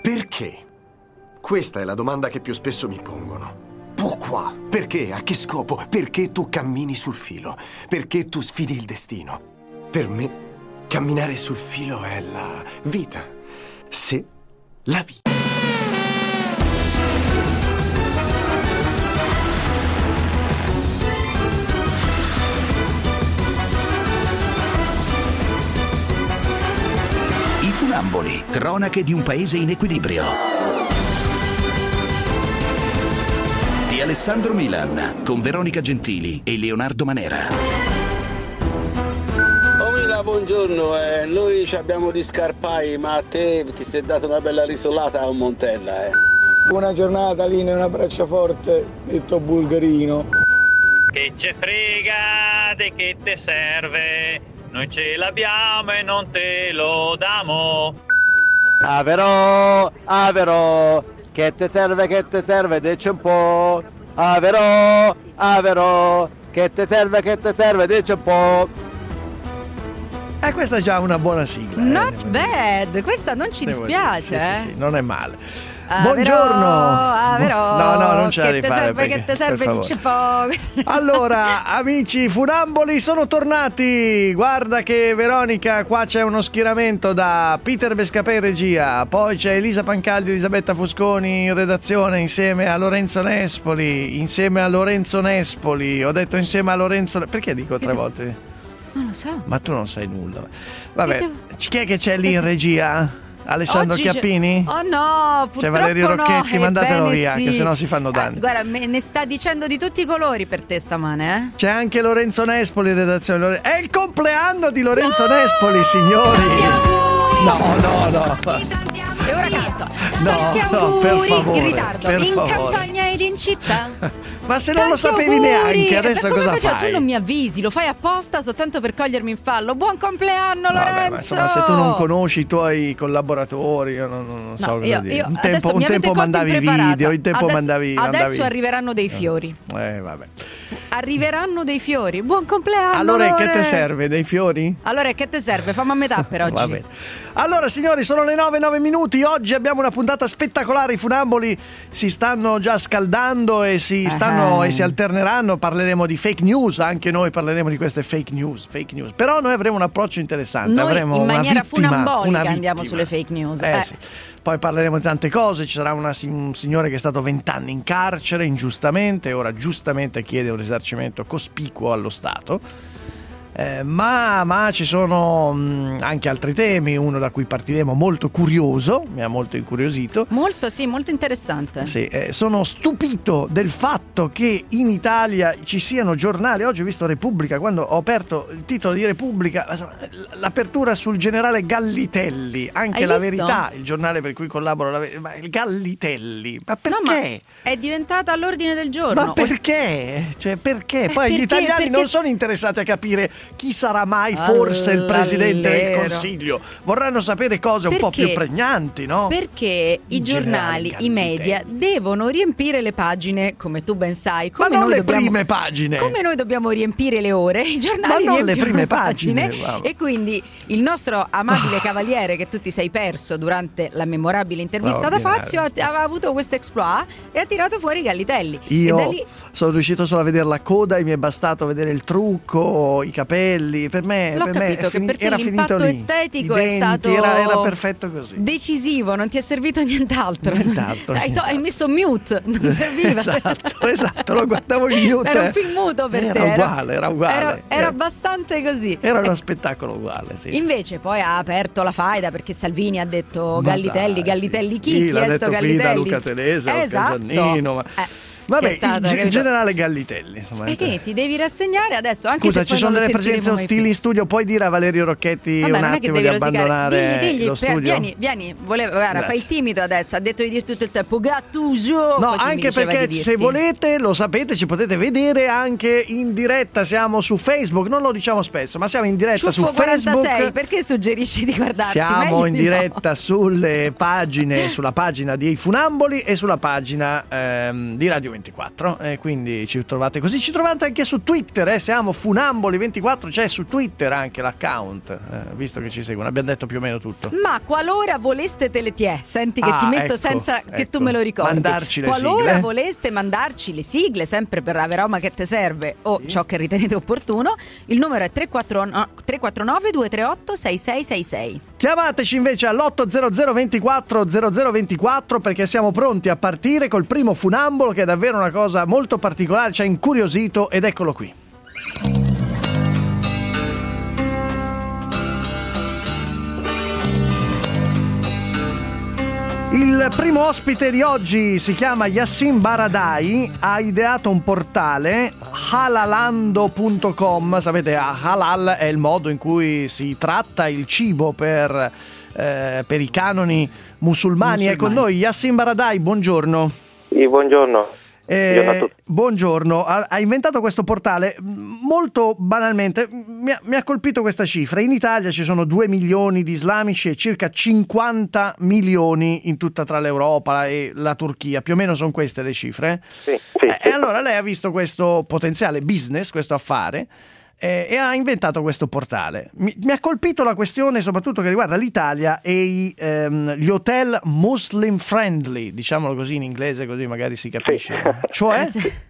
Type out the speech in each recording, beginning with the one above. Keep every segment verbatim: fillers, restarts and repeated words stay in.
Perché? Questa è la domanda che più spesso mi pongono. Pourquoi? Perché? A che scopo? Perché tu cammini sul filo? Perché tu sfidi il destino? Per me, camminare sul filo è la vita. Se la vita. I Funamboli, cronache di un paese in equilibrio. Di Alessandro Milan, con Veronica Gentili e Leonardo Manera. Oh Mila, buongiorno, eh, noi ci abbiamo gli scarpai, ma a te ti sei data una bella risolata a Montella, eh. Buona giornata, Lina, un abbraccio forte, detto bulgarino. Che ce frega di che te serve, noi ce l'abbiamo e non te lo damo. Ah però, ah però, che te serve, che te serve, dici un po'. Ah però, ah però, che te serve, che te serve, dici un po'. Eh, questa è già una buona sigla. Not eh, bad, questa non ci dispiace. Sì, eh? sì, sì, non è male. Ah, Buongiorno. Ah, però, no, no, non ce la che devi te fare. serve, perché, che te serve, dici un po'. Allora, amici funamboli, sono tornati. Guarda che Veronica, qua c'è uno schieramento da Peter Bescapè in regia, poi c'è Elisa Pancaldi e Elisabetta Fusconi in redazione insieme a Lorenzo Nespoli, insieme a Lorenzo Nespoli. Ho detto insieme a Lorenzo. Perché dico tre volte? Non lo so. Ma tu non sai nulla. Vabbè, devo... chi è che c'è lì in regia? Alessandro Oggi Chiappini? C'è... Oh no, purtroppo c'è Valerio Rocchetti, no. mandatelo Ebbene via, sì. che sennò si fanno danni. Eh, guarda, me ne sta dicendo di tutti i colori per te stamane, eh? C'è anche Lorenzo Nespoli in redazione. È il compleanno di Lorenzo no! Nespoli, signori! No, no, no. E ora canto. No, Tanti no, auguri per favore, in ritardo. per In favore. campagna ed in città. Ma se non Tanti lo sapevi auguri. neanche, adesso Ma come cosa faccio? fai? Tu non mi avvisi, lo fai apposta soltanto per cogliermi in fallo. Buon compleanno, No, Lorenzo! beh, ma insomma, se tu non conosci i tuoi collaboratori, io non, non so No, cosa io, dire. io, un adesso tempo, mi un avete tempo colto mandavi impreparata. video, un tempo adesso, mandavi, adesso mandavi. arriveranno dei fiori. Eh, vabbè. Arriveranno dei fiori. Buon compleanno. Allora, Lore. che te serve? Dei fiori? Allora, che te serve? Fammi a metà per oggi. Va bene. Allora, signori, sono le nove e nove minuti. Oggi abbiamo una puntata spettacolare. I funamboli si stanno già scaldando e si stanno uh-huh. e si alterneranno. Parleremo di fake news. Anche noi parleremo di queste fake news. Fake news. Però noi avremo un approccio interessante. Noi avremo in maniera una vittima, funambolica una andiamo vittima. sulle fake news. Eh, eh. sì. Poi parleremo di tante cose. Ci sarà una, un signore che è stato vent'anni in carcere ingiustamente. Ora giustamente chiede un risarcimento cospicuo allo Stato. Eh, ma, ma ci sono mh, anche altri temi, uno da cui partiremo molto curioso, mi ha molto incuriosito. Molto, sì, molto interessante. Sì, eh, sono stupito del fatto che in Italia ci siano giornali. Oggi ho visto Repubblica, quando ho aperto il titolo di Repubblica, l'apertura sul generale Gallitelli, anche Hai La visto? Verità, il giornale per cui collaboro, la, ma il Gallitelli, ma perché? No, ma è diventata all'ordine del giorno. Ma perché? Cioè, perché? Poi perché? gli italiani Perché... non sono interessati a capire chi sarà mai forse il presidente del All'allero. Consiglio. Vorranno sapere cose Perché? un po' più pregnanti, no? Perché i Il giornali, generale i media devono riempire le pagine, come tu ben sai. Come Ma non noi le dobbiamo, prime pagine. Come noi dobbiamo riempire le ore, i giornali Ma non le riempiono prime le pagine. pagine, wow. E quindi il nostro amabile cavaliere che tu ti sei perso durante la memorabile intervista da Fazio ha, aveva avuto questo exploit e ha tirato fuori i Gallitelli. Io e da lì... sono riuscito solo a vedere la coda e mi è bastato vedere il trucco, i capelli. Per me, L'ho per me capito è che fini- per te era l'impatto finito lì. estetico I è denti, stato era, era perfetto così. decisivo, non ti è servito nient'altro. Nient'altro, hai, to- nient'altro. hai messo mute, non serviva. Esatto, esatto, lo guardavo in mute. Era un film muto per era te. Uguale, era uguale, Era, era era abbastanza così. Era uno Eh, spettacolo uguale, sì. Invece poi ha aperto la faida perché Salvini ha detto Ma Gallitelli, dai, Gallitelli sì, chi? sì, l'ha Chiesto detto qui Gallitelli. da Luca Telese, Oscar esatto. Giannino, ma... Eh. Vabbè, Che è stato, il, ge- capito? generale Gallitelli, insomma. E che ti devi rassegnare adesso, anche Scusa, se ci poi sono non lo delle presenze sentiremo mai ostili più. in studio. Puoi dire a Valerio Rocchetti Vabbè, un non è che attimo devi di rosicare. abbandonare Digli, digli, lo per- studio? vieni, vieni, voleva, guarda, Grazie. fai il timido adesso. Ha detto di dirti tutto il tempo Gattuso. No, così mi anche diceva perché di se dirti. volete, lo sapete, ci potete vedere anche in diretta. Siamo su Facebook, non lo diciamo spesso, ma siamo in diretta Ciuffo su Facebook. quarantasei, perché suggerisci di guardarti? Siamo Meglio in di diretta no. sulle pagine, sulla pagina di Funamboli e sulla pagina ehm, di Radio ventiquattro e quindi ci trovate così, ci trovate anche su Twitter, eh? Siamo Funamboli ventiquattro, c'è su Twitter anche l'account, eh, visto che ci seguono, abbiamo detto più o meno tutto. Ma qualora voleste teletie, senti che ah, ti metto ecco, senza che ecco. tu me lo ricordi, mandarci le qualora sigle. voleste mandarci le sigle sempre per Averoma che te serve o sì. ciò che ritenete opportuno, il numero è tre quattro nove due tre otto sei sei sei sei. Chiamateci invece all'otto zero zero ventiquattro zero zero ventiquattro perché siamo pronti a partire col primo funambolo, che è davvero una cosa molto particolare, ci ha incuriosito ed eccolo qui. Il primo ospite di oggi si chiama Yassin Baradai, ha ideato un portale halalando punto com. Sapete, halal è il modo in cui si tratta il cibo per, eh, per i canoni musulmani. musulmani. È con noi Yassin Baradai, buongiorno. Sì, buongiorno. Eh, buongiorno, ha, ha inventato questo portale molto banalmente, mi ha, mi ha colpito questa cifra: in Italia ci sono due milioni di islamici e circa cinquanta milioni in tutta tra l'Europa e la Turchia, più o meno sono queste le cifre. Sì, sì, eh, sì. E allora lei ha visto questo potenziale business, questo affare, eh, e ha inventato questo portale. Mi, mi ha colpito la questione soprattutto che riguarda l'Italia e i, ehm, gli hotel muslim friendly, diciamolo così in inglese, così magari si capisce. Sì. Cioè?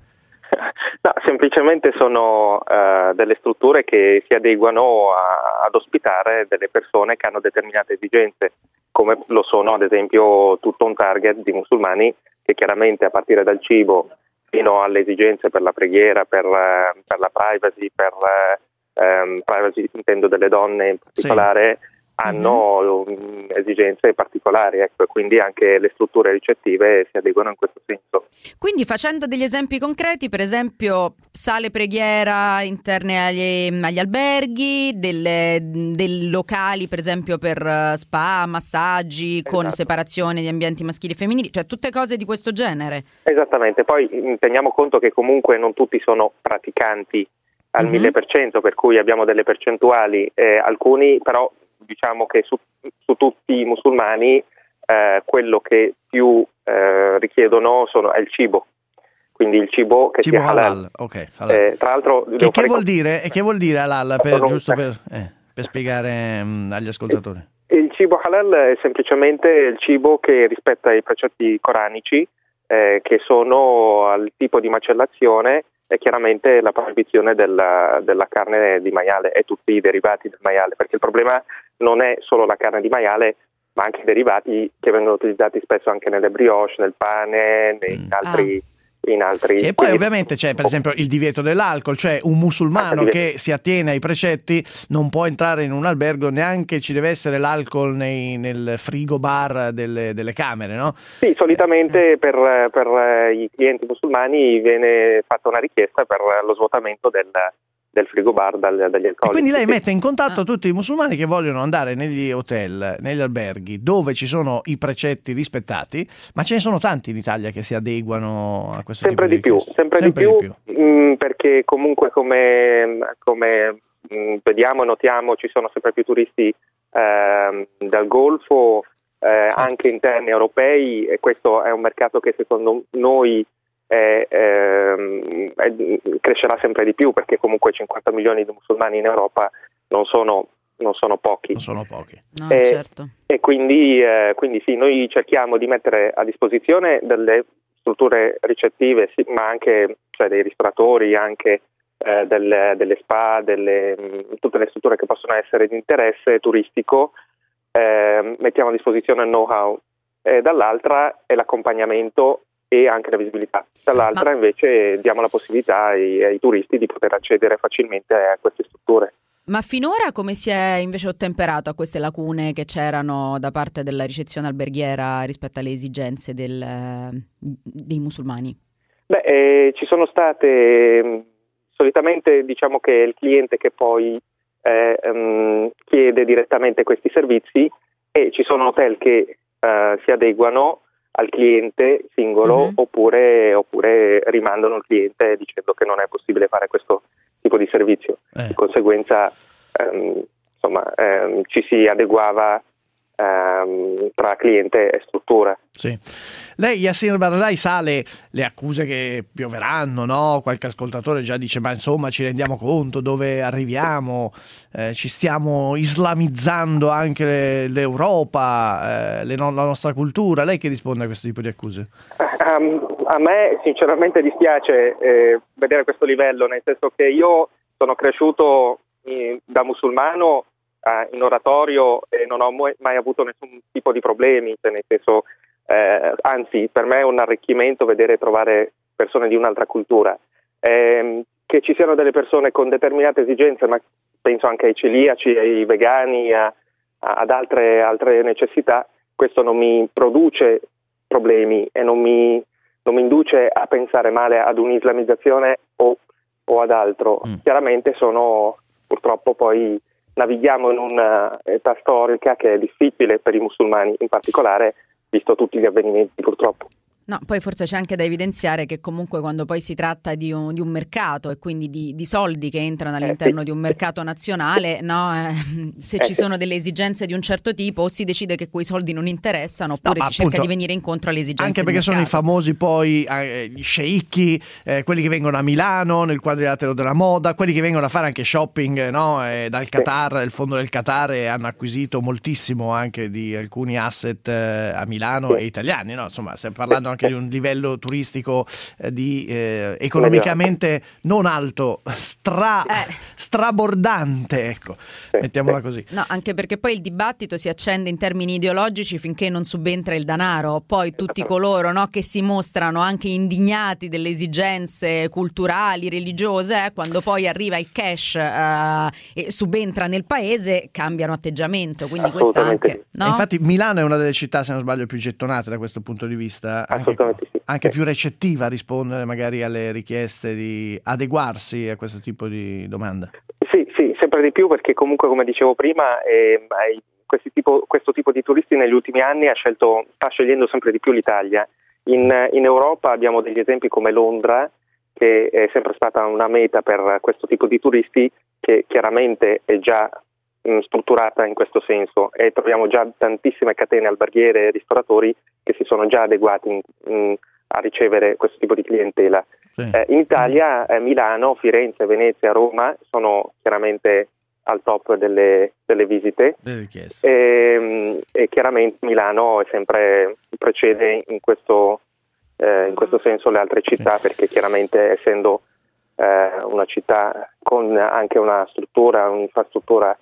No, semplicemente sono uh, delle strutture che si adeguano a, ad ospitare delle persone che hanno determinate esigenze, come lo sono ad esempio tutto un target di musulmani che chiaramente a partire dal cibo fino alle esigenze per la preghiera, per, uh, per la privacy, per uh, um, privacy intendo delle donne in particolare, sì. hanno mm-hmm. esigenze particolari, ecco, e quindi anche le strutture ricettive si adeguano in questo senso. Quindi facendo degli esempi concreti, per esempio sale preghiera interne agli, agli alberghi, delle, dei locali per esempio per spa, massaggi, esatto. con separazione di ambienti maschili e femminili, cioè tutte cose di questo genere. Esattamente, poi teniamo conto che comunque non tutti sono praticanti al mille per cento, per cui abbiamo delle percentuali, eh, alcuni però diciamo che su, su tutti i musulmani eh, quello che più eh, richiedono sono, è il cibo, quindi il cibo che cibo sia halal. halal. Okay, halal. Eh, tra l'altro che, che vuol com- dire e che vuol dire halal per, giusto per, eh, per spiegare mh, agli ascoltatori? Il, il cibo halal è semplicemente il cibo che rispetta i precetti coranici, eh, che sono al tipo di macellazione e chiaramente la proibizione della, della carne di maiale e tutti i derivati del maiale, perché il problema non è solo la carne di maiale, ma anche i derivati che vengono utilizzati spesso anche nelle brioche, nel pane, nei mm. altri, ah. in altri. Sì, e poi ovviamente c'è per esempio il divieto dell'alcol, cioè un musulmano che si attiene ai precetti non può entrare in un albergo, neanche ci deve essere l'alcol nei, nel frigo bar delle, delle camere, no? Sì, solitamente per, per i clienti musulmani viene fatta una richiesta per lo svuotamento del del frigo bar dagli, dagli alcolici. E quindi lei mette in contatto ah. tutti i musulmani che vogliono andare negli hotel, negli alberghi dove ci sono i precetti rispettati, ma ce ne sono tanti in Italia che si adeguano a questo sempre tipo di, di più, sempre, sempre di più, di più. Mh, perché comunque come, come mh, vediamo e notiamo ci sono sempre più turisti eh, dal Golfo, eh, certo. anche interni europei, e questo è un mercato che secondo noi È, eh, è, crescerà sempre di più, perché comunque cinquanta milioni di musulmani in Europa non sono, non sono pochi. Non sono pochi. No, e, certo. e quindi, eh, quindi sì, noi cerchiamo di mettere a disposizione delle strutture ricettive, sì, ma anche cioè, dei ristoratori, anche eh, delle, delle spa, delle, mh, tutte le strutture che possono essere di interesse turistico, eh, mettiamo a disposizione il know-how, e dall'altra è l'accompagnamento e anche la visibilità. Dall'altra Ma... invece diamo la possibilità ai, ai turisti di poter accedere facilmente a queste strutture. Ma finora come si è invece ottemperato a queste lacune che c'erano da parte della ricezione alberghiera rispetto alle esigenze del, dei musulmani? Beh, eh, ci sono state, solitamente diciamo che è il cliente che poi eh, um, chiede direttamente questi servizi, e ci sono hotel che uh, si adeguano al cliente singolo, uh-huh. oppure, oppure rimandano il cliente dicendo che non è possibile fare questo tipo di servizio. Eh. Di conseguenza ehm, insomma ehm, ci si adeguava ehm, tra cliente e struttura. Sì. Lei, Yassin Baradei, sa le, le accuse che pioveranno, no? Qualche ascoltatore già dice, ma insomma ci rendiamo conto dove arriviamo, eh, ci stiamo islamizzando anche l'Europa, eh, le no- la nostra cultura. Lei che risponde a questo tipo di accuse? Um, a me sinceramente dispiace eh, vedere questo livello, nel senso che io sono cresciuto in, da musulmano eh, in oratorio e non ho mai, mai avuto nessun tipo di problemi, cioè nel senso Eh, anzi, per me è un arricchimento vedere trovare persone di un'altra cultura, eh, che ci siano delle persone con determinate esigenze, ma penso anche ai celiaci, ai vegani, a, a, ad altre, altre necessità. Questo non mi produce problemi e non mi, non mi induce a pensare male ad un'islamizzazione o, o ad altro. Mm. Chiaramente sono, purtroppo poi navighiamo in un'età storica che è difficile per i musulmani in particolare, visto tutti gli avvenimenti purtroppo. No, poi forse c'è anche da evidenziare che comunque quando poi si tratta di un, di un mercato e quindi di, di soldi che entrano all'interno eh, sì. di un mercato nazionale, no, eh, se eh, ci sono delle esigenze di un certo tipo o si decide che quei soldi non interessano oppure no, si appunto, cerca di venire incontro alle esigenze anche perché sono i famosi poi eh, gli sceicchi, eh, quelli che vengono a Milano nel quadrilatero della moda, quelli che vengono a fare anche shopping, no, eh, dal Qatar, sì. il fondo del Qatar, e hanno acquisito moltissimo anche di alcuni asset eh, a Milano sì. e italiani, no? Insomma, stiamo parlando anche di un livello turistico eh, di eh, economicamente non alto, stra, eh. strabordante, ecco, mettiamola così. No, anche perché poi il dibattito si accende in termini ideologici finché non subentra il denaro, poi tutti coloro, no, che si mostrano anche indignati delle esigenze culturali, religiose, eh, quando poi arriva il cash eh, e subentra nel paese, cambiano atteggiamento, quindi questa anche, no? Infatti Milano è una delle città, se non sbaglio, più gettonate da questo punto di vista, anche, sì. anche più recettiva a rispondere magari alle richieste di adeguarsi a questo tipo di domanda. Sì, sì, sempre di più, perché comunque, come dicevo prima, eh, questi tipo, questo tipo di turisti negli ultimi anni ha scelto, sta scegliendo sempre di più l'Italia. In, in Europa abbiamo degli esempi come Londra, che è sempre stata una meta per questo tipo di turisti, che chiaramente è già mh, strutturata in questo senso, e troviamo già tantissime catene alberghiere e ristoratori che si sono già adeguati in, in, a ricevere questo tipo di clientela. Sì. Eh, in Italia eh, Milano, Firenze, Venezia, Roma sono chiaramente al top delle, delle visite e, e chiaramente Milano è sempre precede in questo, eh, in questo senso le altre città, sì. perché chiaramente essendo eh, una città con anche una struttura, un'infrastruttura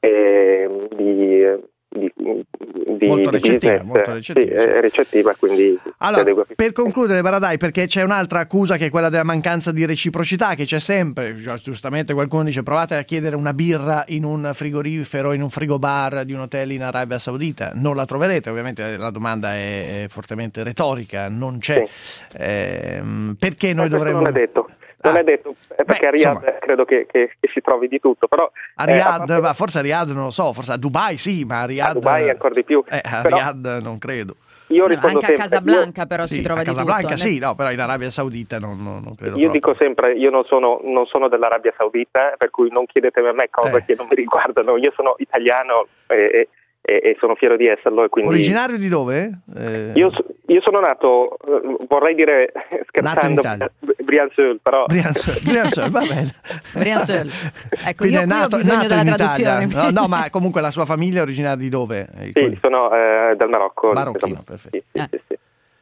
eh, di Di, di, molto di recettiva, business, molto recettiva, sì, sì. recettiva, quindi allora, per concludere, Baradei, perché c'è un'altra accusa che è quella della mancanza di reciprocità che c'è sempre, giustamente qualcuno dice provate a chiedere una birra in un frigorifero, in un frigobar di un hotel in Arabia Saudita, non la troverete, ovviamente la domanda è, è fortemente retorica, non c'è, sì. eh, perché noi Ma dovremmo... non è detto. Non ah, è detto, perché beh, a Riyadh insomma, credo che, che, che si trovi di tutto, però a Riyadh, eh, a parte... forse a Riyadh non lo so, forse a Dubai sì, ma a Riyadh, a Dubai ancora di più. Eh, a però... Riyadh non credo. Io no, anche sempre, a Casablanca io... però sì, si trova a di Casablanca tutto. sì, no, però in Arabia Saudita non, non, non credo. Io proprio. dico sempre, io non sono, non sono dell'Arabia Saudita, per cui non chiedetemi a me cose eh. che non mi riguardano. Io sono italiano e, e, e sono fiero di esserlo. E quindi... Originario di dove? Eh... Io, io sono nato, vorrei dire scherzando, Briançon, però Briançon, Briançon, va bene. Briançon. Ecco, quindi io qui nato, ho bisogno della traduzione. No, no, ma comunque la sua famiglia è originaria di dove? Sì, sono eh, dal Marocco. Marocchino, perfetto. Sì, sì, eh. sì.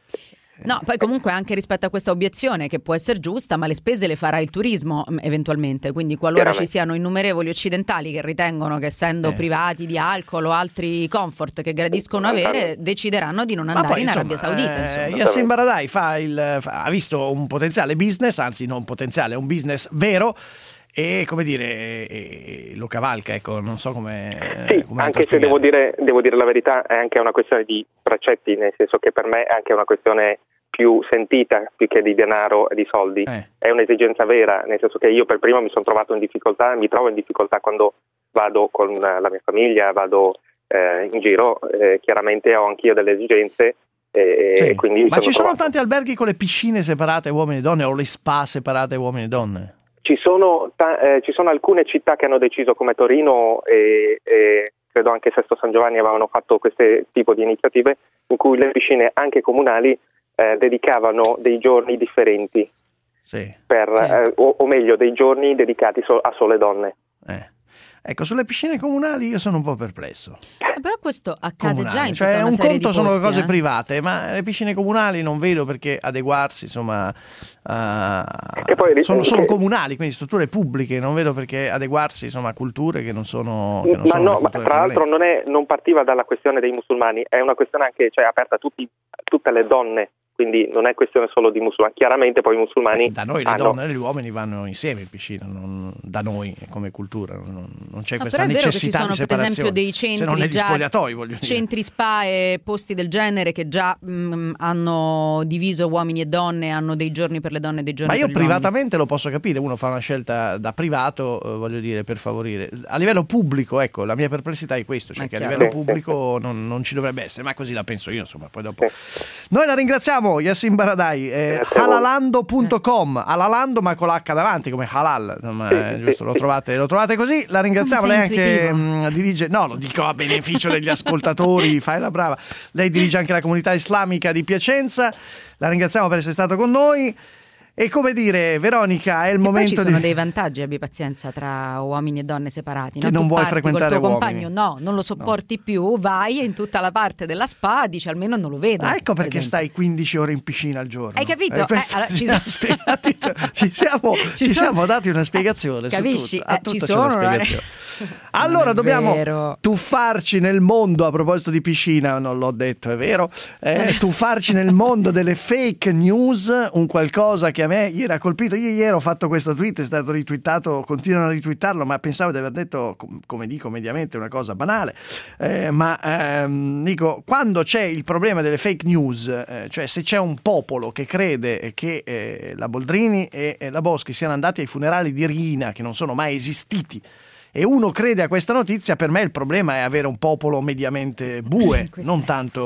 No, poi comunque anche rispetto a questa obiezione che può essere giusta, ma le spese le farà il turismo eventualmente, quindi qualora ci siano innumerevoli occidentali che ritengono che essendo eh. privati di alcol o altri comfort che gradiscono avere, decideranno di non andare poi, in Arabia insomma, Saudita. Eh, Yassin Baradei fa il, fa, ha visto un potenziale business, anzi non potenziale, un business vero, e come dire e, e lo cavalca, ecco, non so come sì, come anche se devo dire, devo dire la verità, è anche una questione di precetti, nel senso che per me è anche una questione più sentita più che di denaro e di soldi, eh. è un'esigenza vera, nel senso che io per primo mi sono trovato in difficoltà, mi trovo in difficoltà quando vado con la mia famiglia, vado eh, in giro, eh, chiaramente ho anch'io delle esigenze. E sì. quindi ma ci sono trovato. tanti alberghi con le piscine separate uomini e donne o le spa separate uomini e donne? Ci sono, ta- eh, ci sono alcune città che hanno deciso, come Torino e, e credo anche Sesto San Giovanni avevano fatto questo tipo di iniziative in cui le piscine anche comunali eh, dedicavano dei giorni differenti, sì. per, sì. Eh, o, o meglio dei giorni dedicati so- a sole donne. Eh. Ecco, sulle piscine comunali io sono un po' perplesso. Eh, però questo accade Comunali. già in cioè, tutta una un serie conto di sono posti, cose eh. private, ma le piscine comunali non vedo perché adeguarsi, insomma, uh, che poi, sono, sono che... comunali, quindi strutture pubbliche, non vedo perché adeguarsi, insomma, a culture che non sono che non ma sono no, ma tra l'altro non, è, non partiva dalla questione dei musulmani, è una questione anche, cioè, aperta a tutti, tutte le donne. Quindi non è questione solo di musulmani, chiaramente poi i musulmani... Eh, da noi le hanno... donne e gli uomini vanno insieme in piscina, non, da noi come cultura, non, non c'è No, questa però è vero necessità che ci sono, di separazione. per esempio, dei centri, se non negli già, spogliatoi, voglio dire. centri spa e posti del genere che già mh, hanno diviso uomini e donne, hanno dei giorni per le donne e dei giorni Ma io per gli uomini. privatamente lo posso capire, uno fa una scelta da privato, eh, voglio dire, per favorire. A livello pubblico, ecco, la mia perplessità è questo, cioè È che chiaro. a livello Sì, pubblico non, non ci dovrebbe essere, ma così la penso io, insomma, poi dopo. Noi la ringraziamo, Yassin Baradai. Eh, halalando punto com, halalando ma con l'H davanti come halal, insomma, eh, giusto, lo trovate, lo trovate così. La ringraziamo, lei anche mh, dirige, no, lo dico a beneficio degli ascoltatori, fai la brava. Lei dirige anche la comunità islamica di Piacenza. La ringraziamo per essere stato con noi. E come dire, Veronica, è il e momento poi ci sono di... dei vantaggi, abbi pazienza, tra uomini e donne separati. Che no? non Tu vuoi parti frequentare col tuo uomini. compagno, no, non lo sopporti no. più, vai in tutta la parte della spa, dici almeno non lo vedo. Ah, ecco perché per stai quindici ore in piscina al giorno. Hai capito? Eh, questo- Eh, allora, ci sono... spiegati- ci siamo, ci Ci sono- siamo dati una spiegazione su Capisci? tutto. A Eh, ci tutto c'è sono, una non è- spiegazione. Allora Non è dobbiamo vero. tuffarci nel mondo, a proposito di piscina, non l'ho detto, è vero, eh, tuffarci nel mondo delle fake news, un qualcosa che a me ieri ha colpito. Io ieri ho fatto questo tweet, è stato ritwittato, continuano a ritwittarlo, ma pensavo di aver detto, com- come dico mediamente, una cosa banale, eh, ma ehm, dico, quando c'è il problema delle fake news, eh, cioè se c'è un popolo che crede che eh, la Boldrini e, e la Boschi siano andati ai funerali di Riina, che non sono mai esistiti, e uno crede a questa notizia, per me il problema è avere un popolo mediamente bue, non tanto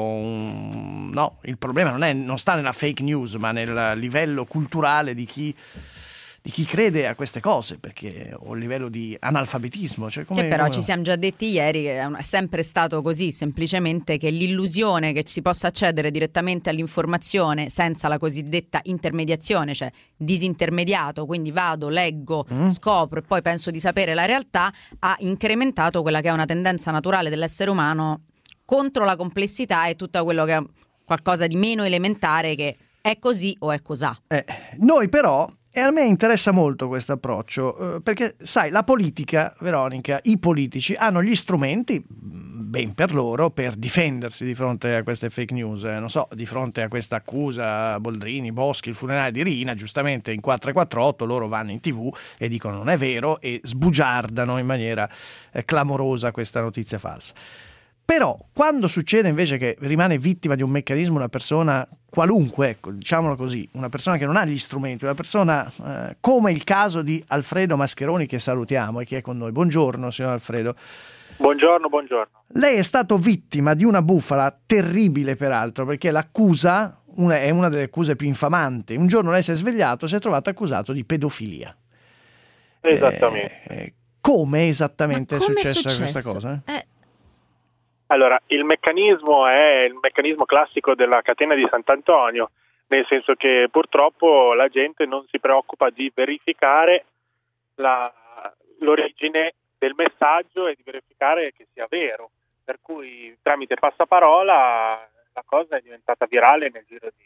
un... no, il problema non, è, non sta nella fake news, ma nel livello culturale di chi, di chi crede a queste cose, perché o il livello di analfabetismo. Cioè come, Che però come... ci siamo già detti ieri che è un- è sempre stato così, semplicemente che l'illusione che si possa accedere direttamente all'informazione senza la cosiddetta intermediazione, cioè disintermediato, quindi vado, leggo, Mm. scopro e poi penso di sapere la realtà, ha incrementato quella che è una tendenza naturale dell'essere umano contro la complessità e tutto quello che è qualcosa di meno elementare, che è così o è cosà. Eh, noi però, e a me interessa molto questo approccio, eh, perché sai, la politica, Veronica, i politici hanno gli strumenti, ben per loro, per difendersi di fronte a queste fake news. Eh, non so, di fronte a questa accusa, Boldrini, Boschi, il funerale di Riina, giustamente in quattrocentoquarantotto loro vanno in tv e dicono non è vero e sbugiardano in maniera eh, clamorosa questa notizia falsa. Però quando succede invece che rimane vittima di un meccanismo una persona qualunque, ecco, diciamolo così, una persona che non ha gli strumenti, una persona eh, come il caso di Alfredo Mascheroni, che salutiamo e che è con noi. Buongiorno signor Alfredo. Buongiorno, buongiorno. Lei è stato vittima di una bufala terribile peraltro, perché l'accusa una, è una delle accuse più infamanti. Un giorno lei si è svegliato, si è trovato accusato di pedofilia. Esattamente. Eh, eh, come esattamente è come è successa successo? questa cosa? Eh, Allora, il meccanismo è il meccanismo classico della catena di Sant'Antonio, nel senso che purtroppo la gente non si preoccupa di verificare la, l'origine del messaggio e di verificare che sia vero, per cui tramite passaparola la cosa è diventata virale nel giro di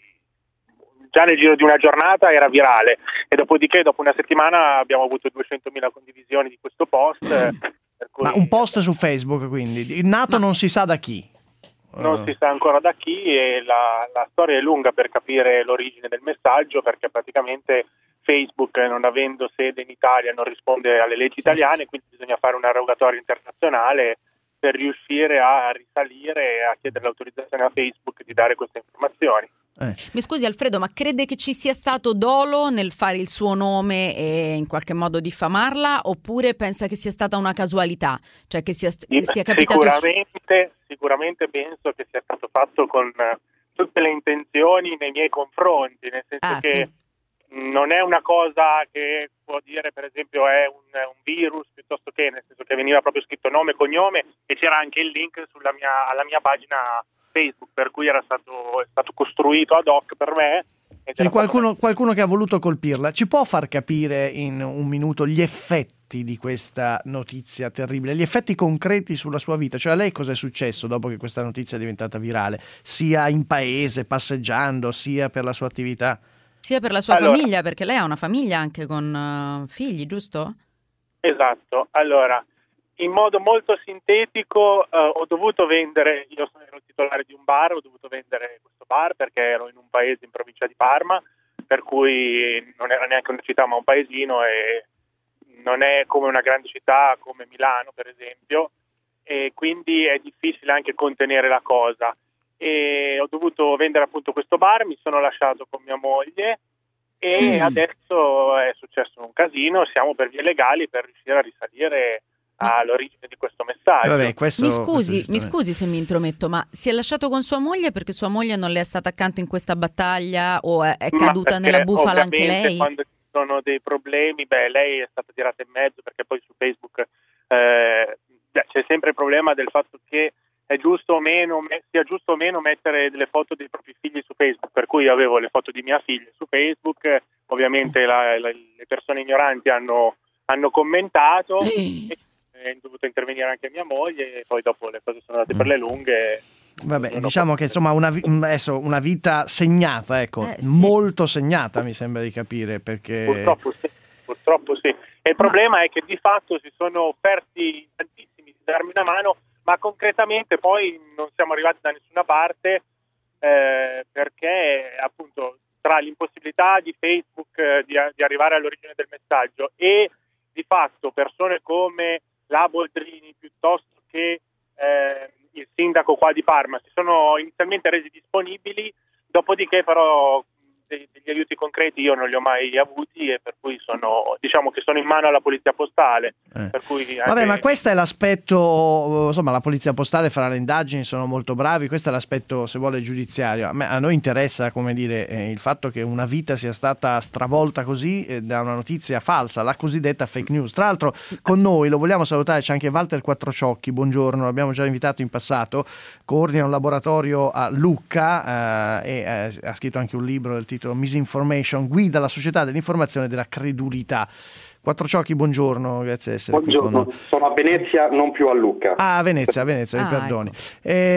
già nel giro di una giornata era virale e dopodiché dopo una settimana abbiamo avuto duecentomila condivisioni di questo post. Per cui Ma un post su Facebook, quindi nato Ma... non si sa da chi. non si sa ancora da chi e la, la storia è lunga per capire l'origine del messaggio, perché praticamente Facebook, non avendo sede in Italia, non risponde alle leggi italiane, quindi bisogna fare una rogatoria internazionale per riuscire a risalire e a chiedere l'autorizzazione a Facebook di dare queste informazioni. Eh. Mi scusi Alfredo, ma crede che ci sia stato dolo nel fare il suo nome e in qualche modo diffamarla, oppure pensa che sia stata una casualità, cioè che sia, che sia capitato? Sicuramente, sicuramente penso che sia stato fatto con tutte le intenzioni nei miei confronti, nel senso Ah, che quindi... non è una cosa che può dire per esempio è un, è un virus, piuttosto che, nel senso che veniva proprio scritto nome e cognome e c'era anche il link sulla mia, alla mia pagina Facebook, per cui era stato, è stato costruito ad hoc per me. Quindi qualcuno, qualcuno che ha voluto colpirla. Ci può far capire in un minuto gli effetti di questa notizia terribile, gli effetti concreti sulla sua vita? Cioè a lei cosa è successo dopo che questa notizia è diventata virale, sia in paese, passeggiando, sia per la sua attività? Sia per la sua allora, famiglia, perché lei ha una famiglia anche con uh, figli, giusto? Esatto. Allora, in modo molto sintetico uh, ho dovuto vendere, io ero il titolare di un bar, ho dovuto vendere questo bar perché ero in un paese in provincia di Parma, per cui non era neanche una città ma un paesino e non è come una grande città come Milano per esempio, e quindi è difficile anche contenere la cosa. E ho dovuto vendere appunto questo bar, mi sono lasciato con mia moglie e mm. adesso è successo un casino, siamo per vie legali per riuscire a risalire all'origine di questo messaggio. Vabbè, questo, mi scusi, questo mi scusi se mi intrometto, ma si è lasciato con sua moglie perché sua moglie non le è stata accanto in questa battaglia o è, è caduta nella bufala anche lei? Quando ci sono dei problemi, beh, lei è stata tirata in mezzo perché poi su Facebook eh, c'è sempre il problema del fatto che è giusto o meno, sia giusto o meno mettere delle foto dei propri figli su Facebook, per cui avevo le foto di mia figlia su Facebook, ovviamente la, la, le persone ignoranti hanno, hanno commentato e è dovuto intervenire anche mia moglie e poi dopo le cose sono andate per le lunghe. Vabbè, diciamo che insomma una, adesso, una vita segnata, ecco, eh, sì. molto segnata mi sembra di capire, perché purtroppo sì, purtroppo sì. E il problema è che di fatto si sono offerti tantissimi di darmi una mano, ma concretamente poi non siamo arrivati da nessuna parte eh, perché appunto tra l'impossibilità di Facebook eh, di, di arrivare all'origine del messaggio e di fatto persone come la Boldrini piuttosto che eh, il sindaco qua di Parma si sono inizialmente resi disponibili, dopodiché però degli aiuti concreti io non li ho mai avuti e per cui sono, diciamo che sono in mano alla polizia postale. Eh. Per cui anche... Vabbè, ma questo è l'aspetto, insomma, la polizia postale farà le indagini, sono molto bravi, questo è l'aspetto, se vuole, giudiziario. A, me, a noi interessa, come dire, eh, il fatto che una vita sia stata stravolta così eh, da una notizia falsa, la cosiddetta fake news. Tra l'altro con noi, lo vogliamo salutare, c'è anche Walter Quattrociocchi, buongiorno, l'abbiamo già invitato in passato, coordina un laboratorio a Lucca eh, e eh, ha scritto anche un libro del titolo Misinformation, guida la società dell'informazione e della credulità. Quattrociocchi, buongiorno, grazie di essere buongiorno. qui con noi. Sono a Venezia, non più a Lucca. Ah, a Venezia, a Venezia, ah, mi perdoni. Ecco.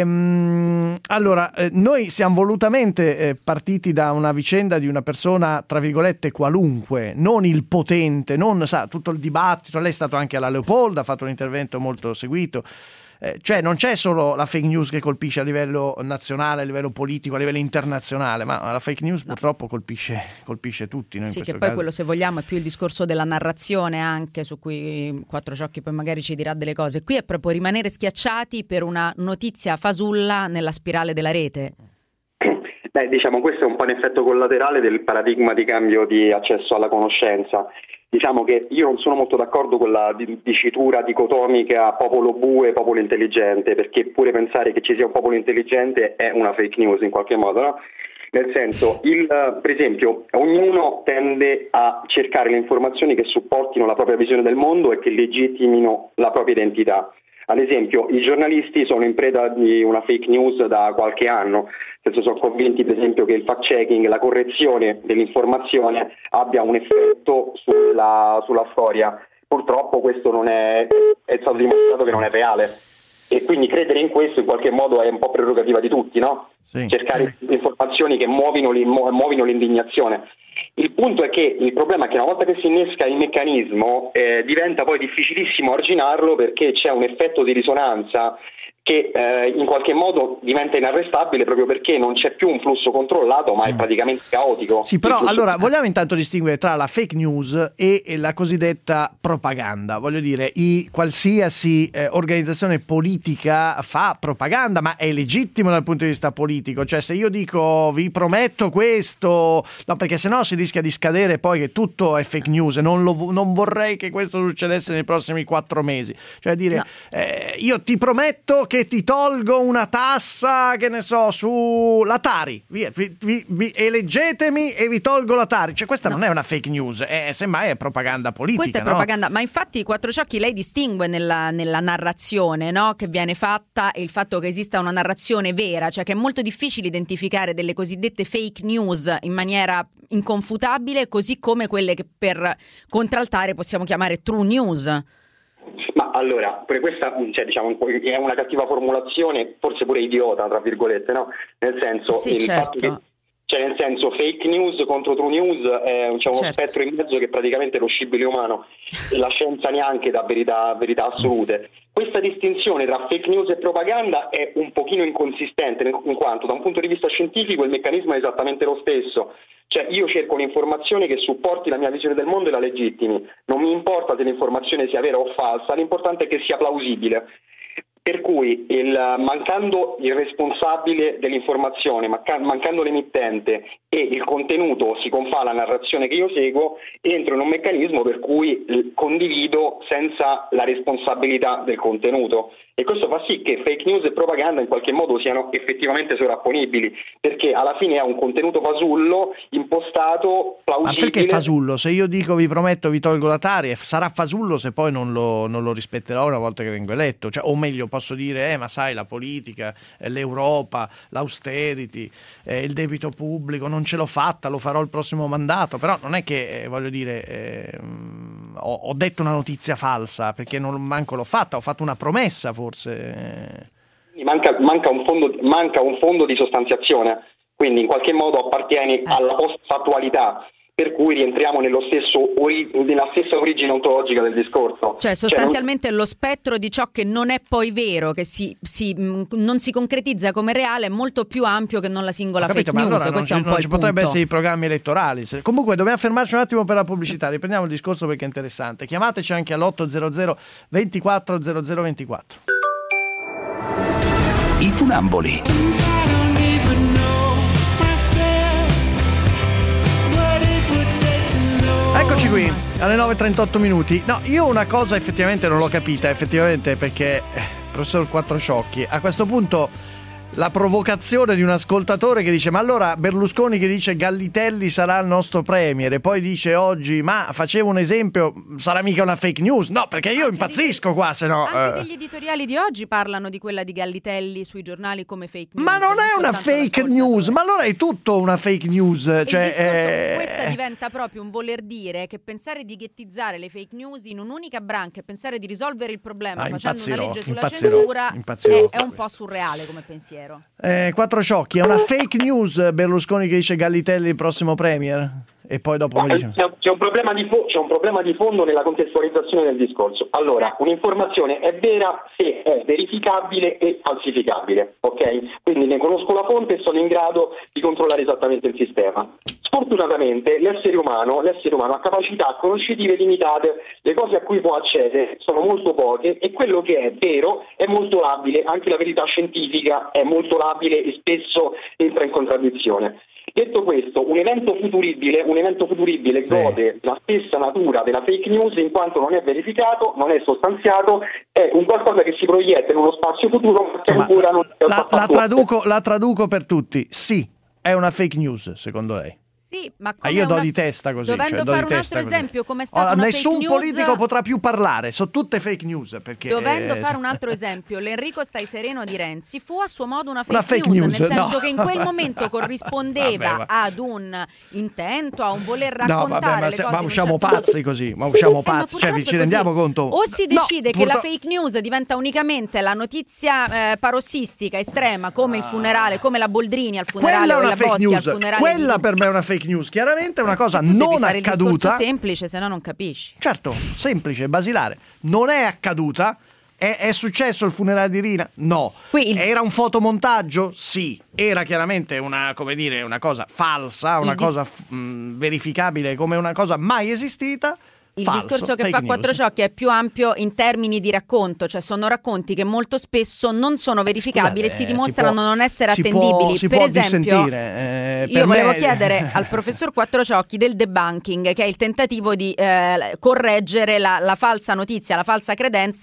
Ehm, allora, eh, noi siamo volutamente eh, partiti da una vicenda di una persona, tra virgolette, qualunque, non il potente, non, sa, tutto il dibattito, lei è stato anche alla Leopolda, ha fatto un intervento molto seguito. Eh, cioè non c'è solo la fake news che colpisce a livello nazionale, a livello politico, a livello internazionale, ma la fake news no. purtroppo colpisce, colpisce tutti. No, sì, che poi caso. quello, se vogliamo, è più il discorso della narrazione anche, su cui Quattrociocchi poi magari ci dirà delle cose. Qui è proprio rimanere schiacciati per una notizia fasulla nella spirale della rete. Beh, diciamo, questo è un po' un effetto collaterale del paradigma di cambio di accesso alla conoscenza. Diciamo che io non sono molto d'accordo con la dicitura dicotomica popolo bue, popolo intelligente, perché pure pensare che ci sia un popolo intelligente è una fake news in qualche modo, no? Nel senso, il, per esempio, ognuno tende a cercare le informazioni che supportino la propria visione del mondo e che legittimino la propria identità. Ad esempio, i giornalisti sono in preda di una fake news da qualche anno, nel senso sono convinti per esempio che il fact-checking, la correzione dell'informazione abbia un effetto sulla, sulla storia. Purtroppo questo non è, è stato dimostrato che non è reale e quindi credere in questo in qualche modo è un po' prerogativa di tutti, no? Sì. Cercare informazioni che muovino, muovino l'indignazione. Il punto è che il problema è che una volta che si innesca il meccanismo eh, diventa poi difficilissimo arginarlo perché c'è un effetto di risonanza che eh, in qualche modo diventa inarrestabile proprio perché non c'è più un flusso controllato ma è praticamente caotico. Sì, però allora vogliamo intanto distinguere tra la fake news e la cosiddetta propaganda. Voglio dire, i, qualsiasi eh, organizzazione politica fa propaganda, ma è legittimo dal punto di vista politico. Cioè se io dico vi prometto questo, no, perché sennò si rischia di scadere poi che tutto è fake news e non, lo, non vorrei che questo succedesse nei prossimi quattro mesi. Cioè dire no. eh, io ti prometto che ti tolgo una tassa, che ne so, sulla Tari, via, vi, vi, vi, eleggetemi e vi tolgo la Tari. Cioè questa no. non è una fake news, è, semmai è propaganda politica. Questa è no? propaganda, ma infatti Quattrociocchi lei distingue nella, nella narrazione, no? Che viene fatta, e il fatto che esista una narrazione vera, cioè che è molto difficile identificare delle cosiddette fake news in maniera inconfutabile, così come quelle che per contraltare possiamo chiamare true news. Ma allora, per questa cioè, diciamo, è una cattiva formulazione, forse pure idiota, tra virgolette, no? Nel senso, sì, il certo. fatto che, cioè nel senso fake news contro true news è diciamo, certo. uno spettro in mezzo che è praticamente lo scibile umano e la scienza neanche dà verità, verità assolute. Questa distinzione tra fake news e propaganda è un pochino inconsistente, in quanto da un punto di vista scientifico il meccanismo è esattamente lo stesso. Cioè io cerco un'informazione che supporti la mia visione del mondo e la legittimi. Non mi importa se l'informazione sia vera o falsa, l'importante è che sia plausibile. Per cui il, mancando il responsabile dell'informazione, mancando l'emittente e il contenuto si confà alla narrazione che io seguo, entro in un meccanismo per cui condivido senza la responsabilità del contenuto. E questo fa sì che fake news e propaganda in qualche modo siano effettivamente sovrapponibili, perché alla fine è un contenuto fasullo, impostato, plausibile. Ma perché fasullo? Se io dico vi prometto vi tolgo la Tari, sarà fasullo se poi non lo, non lo rispetterò una volta che vengo eletto, cioè, o meglio posso dire eh ma sai la politica, l'Europa, l'austerity, eh, il debito pubblico, non ce l'ho fatta, lo farò il prossimo mandato, però non è che eh, voglio dire eh, ho, ho detto una notizia falsa, perché non manco l'ho fatta, ho fatto una promessa forse. Manca, manca, un fondo, manca un fondo di sostanziazione, quindi in qualche modo appartieni alla post-fattualità, per cui rientriamo nello stesso ori- nella stessa origine ontologica del discorso. Cioè sostanzialmente cioè, non... lo spettro di ciò che non è poi vero, che si, si, mh, non si concretizza come reale, è molto più ampio che non la singola capito, fake ma news. Allora non ci, non ci potrebbe essere i programmi elettorali. Comunque dobbiamo fermarci un attimo per la pubblicità, riprendiamo il discorso perché è interessante. Chiamateci anche all'ottocento ventiquattro zero zero ventiquattro. I funamboli. Eccoci qui, alle nove e trentotto minuti. No, io una cosa effettivamente non l'ho capita, effettivamente, perché eh, professor Quattrociocchi, a questo punto la provocazione di un ascoltatore che dice ma allora Berlusconi che dice Gallitelli sarà il nostro premier e poi dice oggi ma facevo un esempio, sarà mica una fake news? No, perché io anche impazzisco di, qua se no anche eh. degli editoriali di oggi parlano di quella di Gallitelli sui giornali come fake news. Ma non è una fake news, ma allora è tutto una fake news, cioè discorso, eh... questa diventa proprio un voler dire che pensare di ghettizzare le fake news in un'unica branca e pensare di risolvere il problema ah, facendo una legge sulla impazzirò, censura impazzirò. È, è un po' surreale come pensiero. Eh, Quattrociocchi, è una fake news Berlusconi che dice Gallitelli il prossimo premier? E poi dopo mi dice... c'è, c'è, un problema di fo- c'è un problema di fondo nella contestualizzazione del discorso. Allora, un'informazione è vera se è verificabile e falsificabile, ok? Quindi ne conosco la fonte e sono in grado di controllare esattamente il sistema. Sfortunatamente l'essere umano, l'essere umano ha capacità conoscitive limitate, le cose a cui può accedere sono molto poche e quello che è vero è molto labile, anche la verità scientifica è molto labile e spesso entra in contraddizione. Detto questo, un evento futuribile, un evento futuribile sì. gode la stessa natura della fake news in quanto non è verificato, non è sostanziato, è un qualcosa che si proietta in uno spazio futuro ma che ancora non è la, la, traduco, la traduco per tutti, sì, è una fake news secondo lei? Sì, ma ah, io do una... di testa così. Dovendo cioè, do fare di un altro testa esempio, come è allora, stata una nessun fake news... politico potrà più parlare, sono tutte fake news. Perché... Dovendo fare un altro esempio, l'Enrico Stai Sereno di Renzi fu a suo modo una fake, una fake news, news, nel senso no. che in quel momento corrispondeva vabbè, ad un intento, a un voler raccontare no, vabbè, ma, le se, cose ma usciamo certo pazzi modo. così, ma usciamo eh, pazzi, ma cioè vi ci rendiamo così. conto? O si decide no, che purtro... la fake news diventa unicamente la notizia eh, parossistica, estrema, come il funerale, come la Boldrini al funerale o la Boschi news. al funerale. Quella di... per me è una fake news, chiaramente è una cosa non fare accaduta. Il discorso semplice, se no non capisci. Certo, semplice, basilare. Non è accaduta. È, è successo il funerale di Rina? No. Il... Era un fotomontaggio? Sì. Era chiaramente una, come dire, una cosa falsa, una dis... cosa mh, verificabile come una cosa mai esistita. Il Falso, discorso che fa news. Quattrociocchi è più ampio in termini di racconto, cioè sono racconti che molto spesso non sono verificabili Scusate, e si dimostrano si può, non essere si attendibili. Può, si per può esempio, eh, io volevo me... chiedere al professor Quattrociocchi del debunking, che è il tentativo di eh, correggere la, la falsa notizia, la falsa credenza,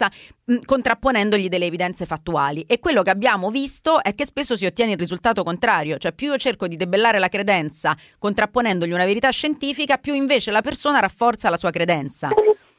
mh, contrapponendogli delle evidenze fattuali. E quello che abbiamo visto è che spesso si ottiene il risultato contrario, cioè più io cerco di debellare la credenza contrapponendogli una verità scientifica, più invece la persona rafforza la sua credenza.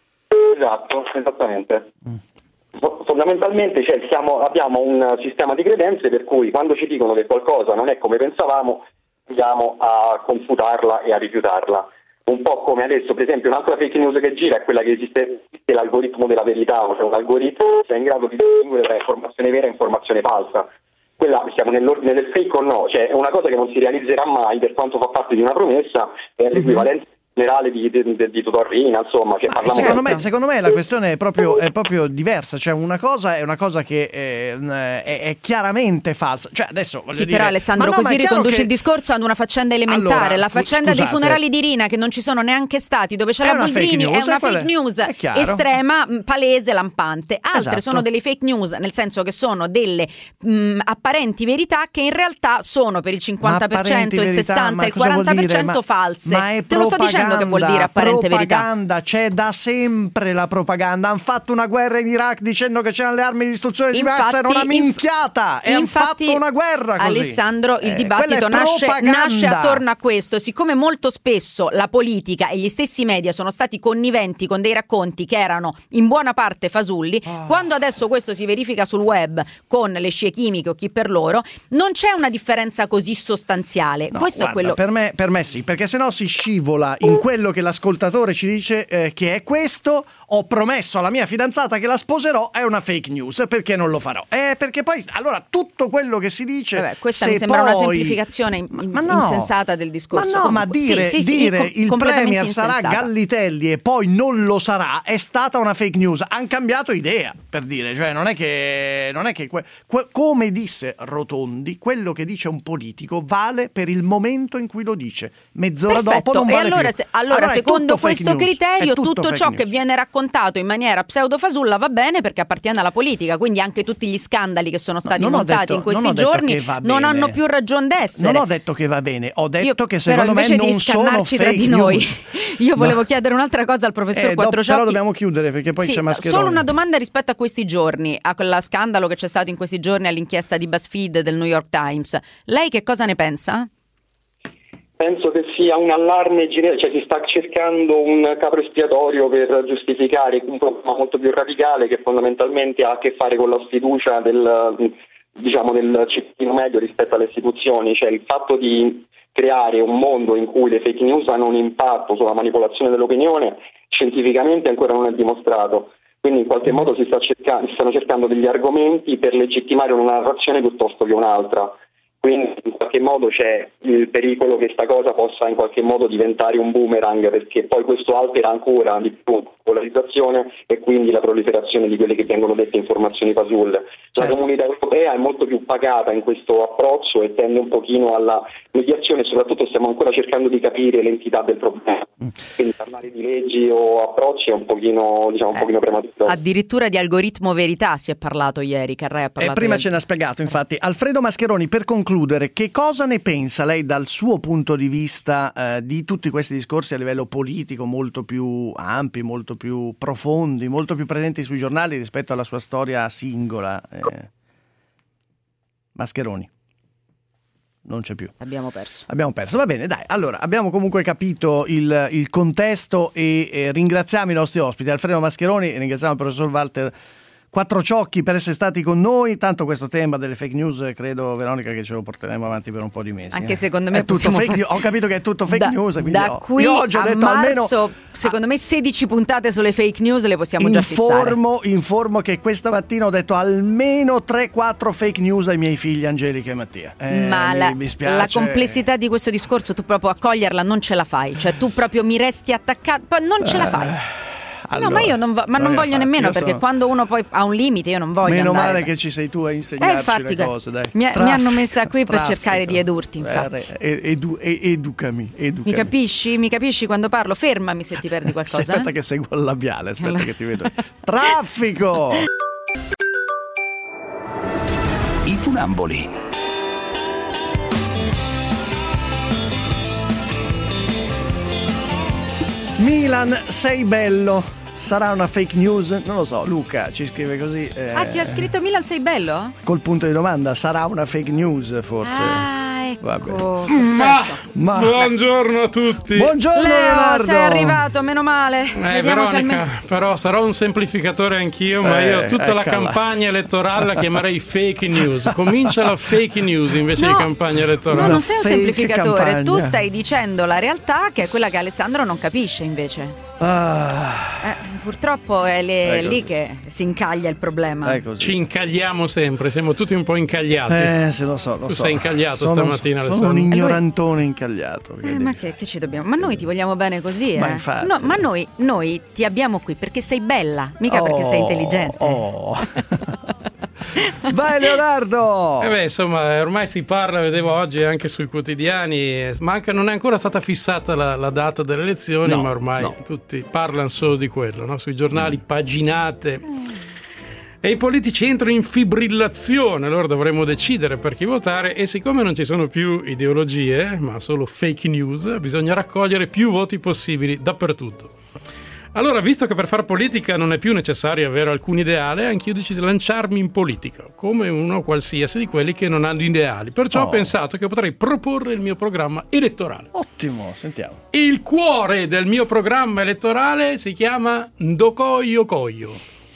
Esatto, esattamente. Fondamentalmente cioè, siamo, abbiamo un sistema di credenze per cui quando ci dicono che qualcosa non è come pensavamo andiamo a confutarla e a rifiutarla. Un po' come adesso, per esempio, un'altra fake news che gira è quella che esiste, esiste l'algoritmo della verità, cioè un algoritmo che sia in grado di distinguere tra informazione vera e informazione falsa. Quella siamo nell'ordine del fake o no, cioè è una cosa che non si realizzerà mai per quanto fa parte di una promessa, è l'equivalenza generale di, di, di, di Tutorrina, insomma. Cioè, secondo, me, secondo me la questione è proprio, è proprio diversa, cioè una cosa è una cosa che è, è, è chiaramente falsa. Cioè adesso voglio sì, dire, però Alessandro, ma no, così ma riconduci che... il discorso ad una faccenda elementare, allora, la faccenda scusate. dei funerali di Rina che non ci sono neanche stati, dove c'è è la una Boldrini, fake news, è una è fake news estrema, palese, lampante. Altre esatto. sono delle fake news, nel senso che sono delle mh, apparenti verità che in realtà sono per il cinquanta per cento, il verità, sessanta, il quaranta per cento ma, false. Ma è Te lo sto dicendo che vuol dire apparente propaganda, verità. C'è da sempre la propaganda. Hanno fatto una guerra in Iraq dicendo che c'erano le armi di distruzione di massa, era una minchiata e hanno fatto una guerra così. Alessandro, il eh, dibattito nasce, nasce attorno a questo. Siccome molto spesso la politica e gli stessi media sono stati conniventi con dei racconti che erano in buona parte fasulli, oh. quando adesso questo si verifica sul web con le scie chimiche o chi per loro, non c'è una differenza così sostanziale. No, questo guarda, è quello. Per me, per me sì, perché sennò si scivola in quello che l'ascoltatore ci dice eh, che è questo. Ho promesso alla mia fidanzata che la sposerò, è una fake news, perché non lo farò? Eh, perché poi allora tutto quello che si dice. Vabbè, questa se mi sembra poi... una semplificazione in, ma no, insensata del discorso. Ma no, comunque. ma dire, sì, sì, dire sì, il com- premier sarà insensata. Gallitelli e poi non lo sarà è stata una fake news. Han cambiato idea, per dire, cioè non è che non è che que, que, come disse Rotondi, quello che dice un politico vale per il momento in cui lo dice. Mezz'ora Perfetto. dopo non e vale allora, più. se, allora, allora secondo questo news. criterio tutto, tutto ciò news. che viene raccontato in maniera pseudofasulla va bene perché appartiene alla politica, quindi anche tutti gli scandali che sono stati no, montati detto, in questi non giorni non hanno più ragion d'essere. Non ho detto che va bene, ho detto io, che secondo me non sono fake tra di news. noi. Io volevo no. chiedere un'altra cosa al professor eh, Quattrociocchi. Però dobbiamo chiudere perché poi sì, c'è Mascheroni. Solo una domanda rispetto a questi giorni, a quello scandalo che c'è stato in questi giorni all'inchiesta di BuzzFeed del New York Times. Lei che cosa ne pensa? Penso che sia un allarme generale, cioè si sta cercando un capro espiatorio per giustificare un problema molto più radicale che fondamentalmente ha a che fare con la sfiducia del, diciamo, del cittadino medio rispetto alle istituzioni, cioè il fatto di creare un mondo in cui le fake news hanno un impatto sulla manipolazione dell'opinione scientificamente ancora non è dimostrato. Quindi in qualche modo si, sta cercando, si stanno cercando degli argomenti per legittimare una narrazione piuttosto che un'altra. Quindi in qualche modo c'è il pericolo che questa cosa possa in qualche modo diventare un boomerang, perché poi questo altera ancora di più la polarizzazione e quindi la proliferazione di quelle che vengono dette informazioni fasulle. Certo. La comunità europea è molto più pagata in questo approccio e tende un pochino alla mediazione, soprattutto stiamo ancora cercando di capire l'entità del problema. Quindi parlare di leggi o approcci è un pochino, diciamo, un eh, pochino prematuro. Addirittura di algoritmo verità si è parlato ieri, Carré ha parlato. E prima ieri. ce n'ha spiegato, infatti. Alfredo Mascheroni, per concludere, che cosa ne pensa lei dal suo punto di vista eh, di tutti questi discorsi a livello politico molto più ampi, molto più profondi, molto più presenti sui giornali rispetto alla sua storia singola? Eh. Mascheroni. Non c'è più. Abbiamo perso. Abbiamo perso, va bene, dai. Allora, abbiamo comunque capito il, il contesto e eh, ringraziamo i nostri ospiti, Alfredo Mascheroni, e ringraziamo il professor Walter Quattrociocchi per essere stati con noi. Tanto questo tema delle fake news credo, Veronica, che ce lo porteremo avanti per un po' di mesi. Anche eh. secondo me è tutto fake fare... news. Ho capito che è tutto fake da, news, quindi da ho, qui io oggi ho a detto marzo, almeno secondo me sedici puntate sulle fake news le possiamo già informo, fissare. Informo che questa mattina ho detto almeno tre quattro fake news ai miei figli Angelica e Mattia. Eh, Ma mi, la, mi spiace. la complessità di questo discorso tu proprio accoglierla non ce la fai, cioè tu proprio mi resti attaccato, non ce la fai. Allora, no, ma io non, vo- ma non voglio facile, nemmeno, perché sono... quando uno poi ha un limite io non voglio meno andare. male che ci sei tu a insegnarci eh, infatti, le cose, dai. Mi, Traffico, mi hanno messa qui per traffico. cercare di edurti, infatti. Eh, edu, educami, educami. Mi capisci? Mi capisci quando parlo? Fermami se ti perdi qualcosa. Aspetta eh? che seguo il labiale, aspetta che ti vedo. Traffico! I funamboli. Milan, sei bello. Sarà una fake news? Non lo so, Luca ci scrive così. Eh, ah, ti ha scritto Milan sei bello? Col punto di domanda, sarà una fake news forse? Ah, ecco. Ma, Ma buongiorno a tutti. Buongiorno Leo, Leonardo. sei arrivato, meno male. Eh, Vediamo se Veronica, almeno... però sarò un semplificatore anch'io, ma Eh, io tutta la eccola. campagna elettorale la chiamerei fake news. Comincia la fake news invece No. di campagna elettorale. No, non sei un fake semplificatore, campagna. tu stai dicendo la realtà che è quella che Alessandro non capisce invece. Ah, Eh, purtroppo è, le- È così. lì che si incaglia il problema. è così. Ci incagliamo sempre, siamo tutti un po' incagliati. Eh, se lo so, lo Tu so. sei incagliato Sono- stamattina, Sono Alessandro. un ignorantone incagliato. che Eh, dire. ma che, che ci dobbiamo? Ma noi ti vogliamo bene così, eh? Ma infatti. No, ma noi, noi ti abbiamo qui perché sei bella, mica perché sei Oh, intelligente. oh. Vai Leonardo. Eh beh, insomma, ormai si parla, vedevo oggi anche sui quotidiani, ma anche non è ancora stata fissata la, la data delle elezioni, No, ma ormai no. tutti parlano solo di quello, no? Sui giornali, paginate. E i politici entrano in fibrillazione, allora dovremmo decidere per chi votare e siccome non ci sono più ideologie, ma solo fake news, bisogna raccogliere più voti possibili dappertutto. Allora, visto che per far politica non è più necessario avere alcun ideale, anch'io ho deciso di lanciarmi in politica, come uno qualsiasi di quelli che non hanno ideali. Perciò Oh. ho pensato che potrei proporre il mio programma elettorale. Ottimo, sentiamo. Il cuore del mio programma elettorale si chiama Ndokoyo Koyo.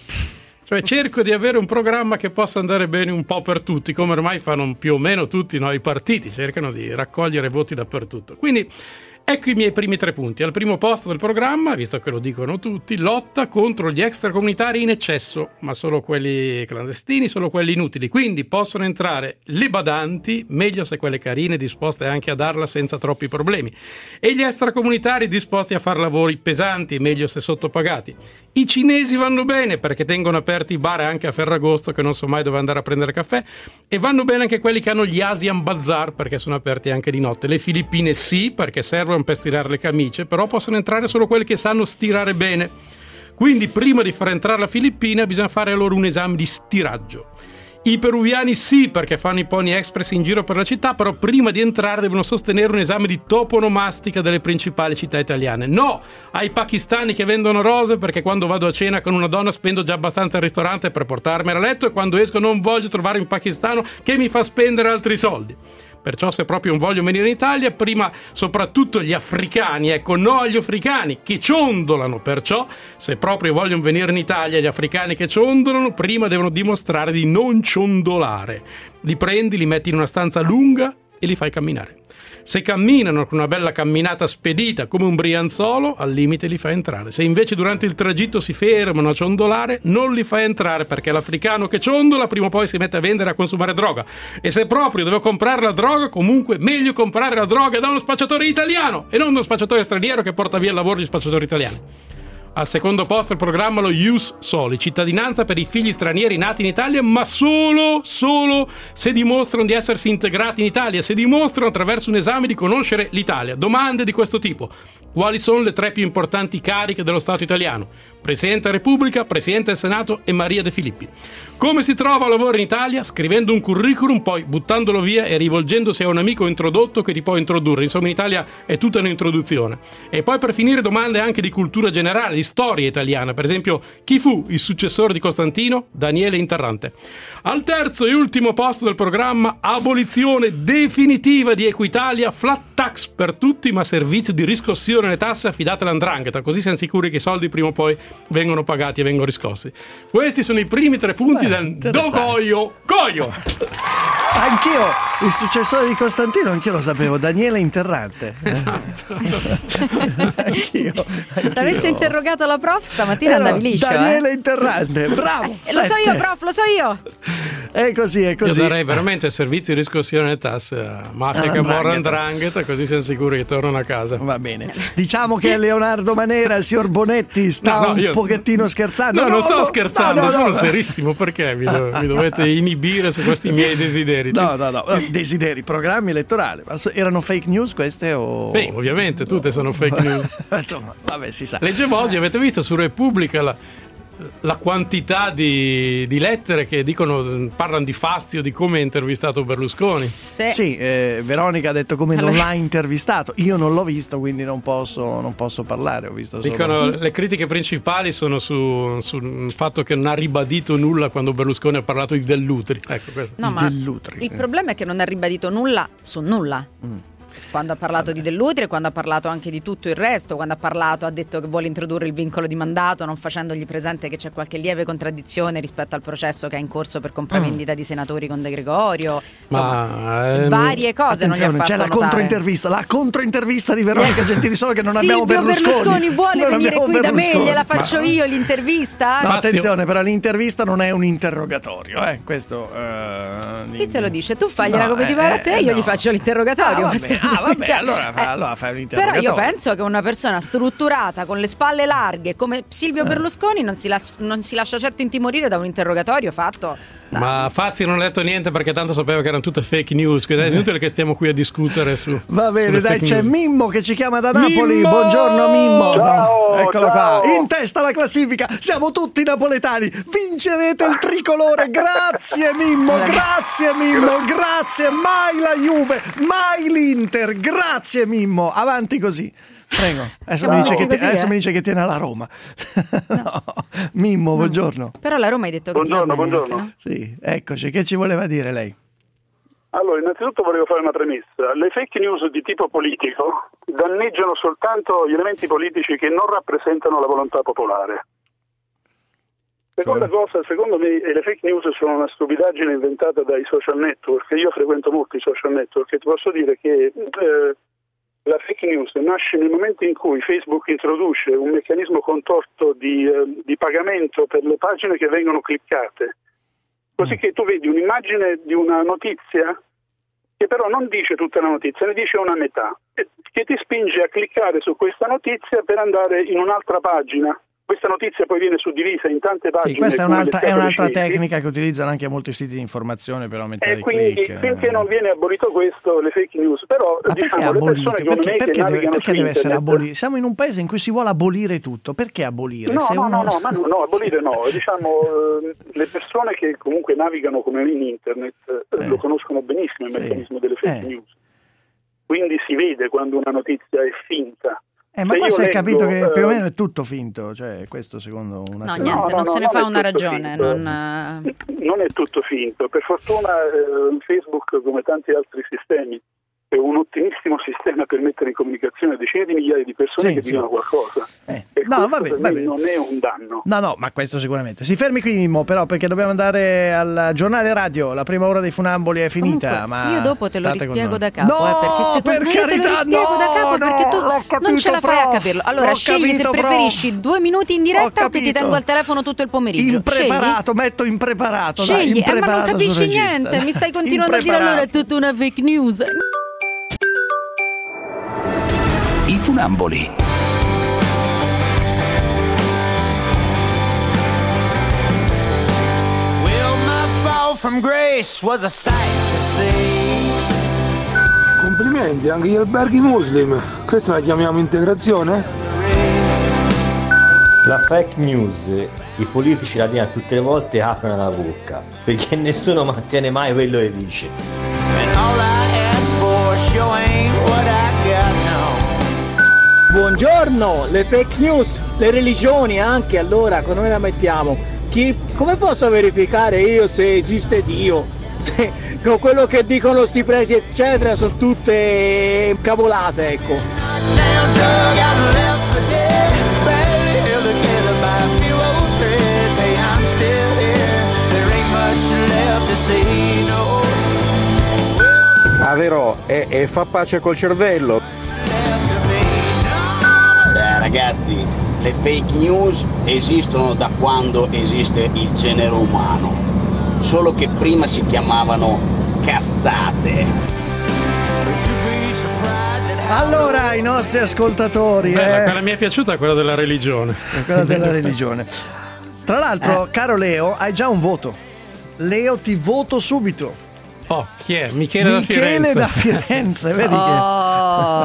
Cioè cerco di avere un programma che possa andare bene un po' per tutti, come ormai fanno più o meno tutti, no? I partiti cercano di raccogliere voti dappertutto. Quindi ecco i miei primi tre punti. Al primo posto del programma, visto che lo dicono tutti, lotta contro gli extracomunitari in eccesso, ma solo quelli clandestini, solo quelli inutili. Quindi possono entrare le badanti, meglio se quelle carine disposte anche a darla senza troppi problemi. E gli extracomunitari disposti a fare lavori pesanti, meglio se sottopagati. I cinesi vanno bene perché tengono aperti i bar anche a Ferragosto, che non so mai dove andare a prendere caffè, e vanno bene anche quelli che hanno gli Asian Bazaar perché sono aperti anche di notte. Le Filippine sì, perché servono per stirare le camicie, però possono entrare solo quelli che sanno stirare bene. Quindi prima di far entrare la Filippina bisogna fare loro un esame di stiraggio. I peruviani sì, perché fanno i Pony Express in giro per la città, però prima di entrare devono sostenere un esame di toponomastica delle principali città italiane. No ai pakistani che vendono rose, perché quando vado a cena con una donna spendo già abbastanza al ristorante per portarmela a letto e quando esco non voglio trovare un pakistano che mi fa spendere altri soldi. Perciò se proprio non voglio venire in Italia, prima soprattutto gli africani, ecco, no agli africani che ciondolano. Perciò se proprio vogliono venire in Italia gli africani che ciondolano, prima devono dimostrare di non ciondolare. Li prendi, li metti in una stanza lunga e li fai camminare. Se camminano con una bella camminata spedita come un brianzolo, al limite li fai entrare. Se invece durante il tragitto si fermano a ciondolare, non li fai entrare perché l'africano che ciondola prima o poi si mette a vendere e a consumare droga. E se proprio devo comprare la droga, comunque meglio comprare la droga da uno spacciatore italiano e non uno spacciatore straniero che porta via il lavoro di spacciatori italiani. Al secondo posto il programma lo Ius Soli, cittadinanza per i figli stranieri nati in Italia, ma solo, solo se dimostrano di essersi integrati in Italia, se dimostrano attraverso un esame di conoscere l'Italia. Domande di questo tipo: quali sono le tre più importanti cariche dello Stato italiano? Presidente della Repubblica, Presidente del Senato e Maria De Filippi. Come si trova a lavoro in Italia? Scrivendo un curriculum, poi buttandolo via e rivolgendosi a un amico introdotto che ti può introdurre. Insomma, in Italia è tutta un'introduzione. E poi per finire domande anche di cultura generale, di storia italiana. Per esempio, chi fu il successore di Costantino? Daniele Interrante. Al terzo e ultimo posto del programma, abolizione definitiva di Equitalia, flat tax per tutti, ma servizio di riscossione delle tasse affidate all'andrangheta, così siamo sicuri che i soldi prima o poi vengono pagati e vengono riscossi. Questi sono i primi tre punti del Ndokoyo Koyo. Anch'io, il successore di Costantino, anch'io lo sapevo, Daniele Interrante. Esatto. anch'io, anch'io. T'avessi interrogato la prof stamattina Era andavi liscio. Daniele eh? Interrante, bravo. Eh, lo so io, prof, lo so io. È così, è così. Io darei veramente servizi di riscossione delle tasse a mafia che morra andrangheta, così siamo sicuri che tornano a casa. Va bene. Diciamo che Leonardo Manera, il signor Bonetti, sta no, no, un io... pochettino scherzando. No, no non sto no, scherzando, no, no, sono no. serissimo. Perché mi, do- mi dovete inibire su questi miei desideri? No, no, no. Desideri, programmi elettorali. Ma erano fake news queste o... Beh, ovviamente tutte sono fake news. Insomma, vabbè, si sa. Leggevo oggi, avete visto su Repubblica la... la quantità di, di lettere che dicono, parlano di Fazio, di come ha intervistato Berlusconi. Sì, sì eh, Veronica ha detto come allora... non l'ha intervistato. Io non l'ho visto, quindi non posso, non posso parlare. Ho visto solo... Dicono le critiche principali sono su, sul fatto che non ha ribadito nulla quando Berlusconi ha parlato di Dell'Utri. Ecco questo. No, il ma Dell'Utri. il problema è che non ha ribadito nulla su nulla. Mm. Quando ha parlato Vabbè. di Dell'Utri e quando ha parlato anche di tutto il resto, quando ha parlato ha detto che vuole introdurre il vincolo di mandato, non facendogli presente che c'è qualche lieve contraddizione rispetto al processo che è in corso per compravendita mm. di senatori con De Gregorio. Insomma, Ma, ehm, varie cose non gli ha fatto c'è la notare. controintervista, la controintervista di Veronica Gentili, solo che non abbiamo Silvio Berlusconi. Berlusconi vuole non venire qui Berlusconi. da me, gliela faccio Ma... io l'intervista. No, attenzione, però l'intervista non è un interrogatorio, eh, questo uh, chi te lo dice? Tu fagliela no, come eh, ti pare a te, eh, io no. gli faccio l'interrogatorio. Ah, vabbè, ah, vabbè cioè, allora, eh, allora fai un però interrogatorio. io penso che una persona strutturata con le spalle larghe come Silvio Berlusconi non si, las- non si lascia certo intimorire da un interrogatorio fatto. Ma Fazzi non ha detto niente perché tanto sapeva che erano tutte fake news, quindi è inutile che stiamo qui a discutere su. Va bene, dai, c'è news. Mimmo che ci chiama da Napoli. Mimmo! Buongiorno Mimmo. Ciao, Eccolo ciao. qua. In testa alla classifica. Siamo tutti napoletani. Vincerete il tricolore. Grazie Mimmo, grazie Mimmo, grazie. Mai la Juve, mai l'Inter. Grazie Mimmo. Avanti così. Prego. Adesso, mi dice, che ti, così, adesso eh? mi dice che tiene alla Roma. No. Mimmo, buongiorno. Però la Roma hai detto che buongiorno, ti va bene, buongiorno. no? Sì, eccoci. Che ci voleva dire lei? Allora, innanzitutto volevo fare una premessa. Le fake news di tipo politico danneggiano soltanto gli elementi politici che non rappresentano la volontà popolare. Seconda cosa, secondo me le fake news sono una stupidaggine inventata dai social network. Io frequento molti social network e ti posso dire che eh, la fake news nasce nel momento in cui Facebook introduce un meccanismo contorto di, eh, di pagamento per le pagine che vengono cliccate. Così che tu vedi un'immagine di una notizia che però non dice tutta la notizia, ne dice una metà, che ti spinge a cliccare su questa notizia per andare in un'altra pagina. Questa notizia poi viene suddivisa in tante pagine. Sì, questa è un'altra, è un'altra tecnica che utilizzano anche molti siti di informazione per aumentare e i quindi click. Finché non viene abolito questo, le fake news, però Ma diciamo le persone come perché, me perché che deve, perché deve essere internet... abolito? Siamo in un paese in cui si vuole abolire tutto. Perché abolire? No, Se no, uno... no, no, ma no, no, abolire no. Diciamo, eh, le persone che comunque navigano come in internet eh. lo conoscono benissimo il sì. meccanismo delle fake eh. news. Quindi si vede quando una notizia è finta. Eh, ma Se qua io si è leggo, capito che più o eh, meno è tutto finto, cioè questo secondo una No, teoria. niente, no, non no, se ne non fa è una tutto ragione. finto. Non... Non è tutto finto. Per fortuna eh, Facebook, come tanti altri sistemi, è un ottimissimo sistema per mettere in comunicazione decine di migliaia di persone Sì, che sì. dicono qualcosa. Eh. E No, questo vabbè, per me vabbè. non è un danno. No, no, ma questo sicuramente. Si fermi qui Mimmo, però, perché dobbiamo andare al giornale radio. La prima ora dei funamboli è finita. Comunque, ma io dopo te lo state con rispiego noi. da capo. No, eh, perché secondo per me te lo carità, rispiego no, da capo no, perché tu l'ho capito, non ce la fai prof. a capirlo. Allora, L'ho scegli se capito, prof. preferisci due minuti in diretta o che ti capito. tengo al telefono tutto il pomeriggio. Impreparato, metto impreparato. Dai, Scegli, eh, ma non impreparato sul capisci regista. niente. Mi stai continuando a dire allora è tutta una fake news. I funamboli. Well, my fall from grace was a sight to see. Complimenti, anche gli alberghi muslim. Questa la chiamiamo integrazione? La fake news, i politici la dicono tutte le volte e aprono la bocca, perché nessuno mantiene mai quello che dice. And all I ask for sure ain't what I got now. Buongiorno, le fake news, le religioni anche, allora come la mettiamo? Chi, come posso verificare io se esiste Dio? Se con quello che dicono sti preti eccetera sono tutte cavolate, ecco. Down drug out left for dead, barely held together by a few old threads. Hey, I'm still here, there ain't much left to say, no. Ah, vero, e, e fa pace col cervello. Beh, ragazzi, le fake news esistono da quando esiste il genere umano, solo che prima si chiamavano cazzate. Allora, i nostri ascoltatori. Bella, eh, quella mi è piaciuta, quella della religione. quella della religione. Tra l'altro, Eh. caro Leo, hai già un voto. Leo, ti voto subito. Oh, chi è? Michele, Michele da Firenze. da Firenze, vedi Oh. che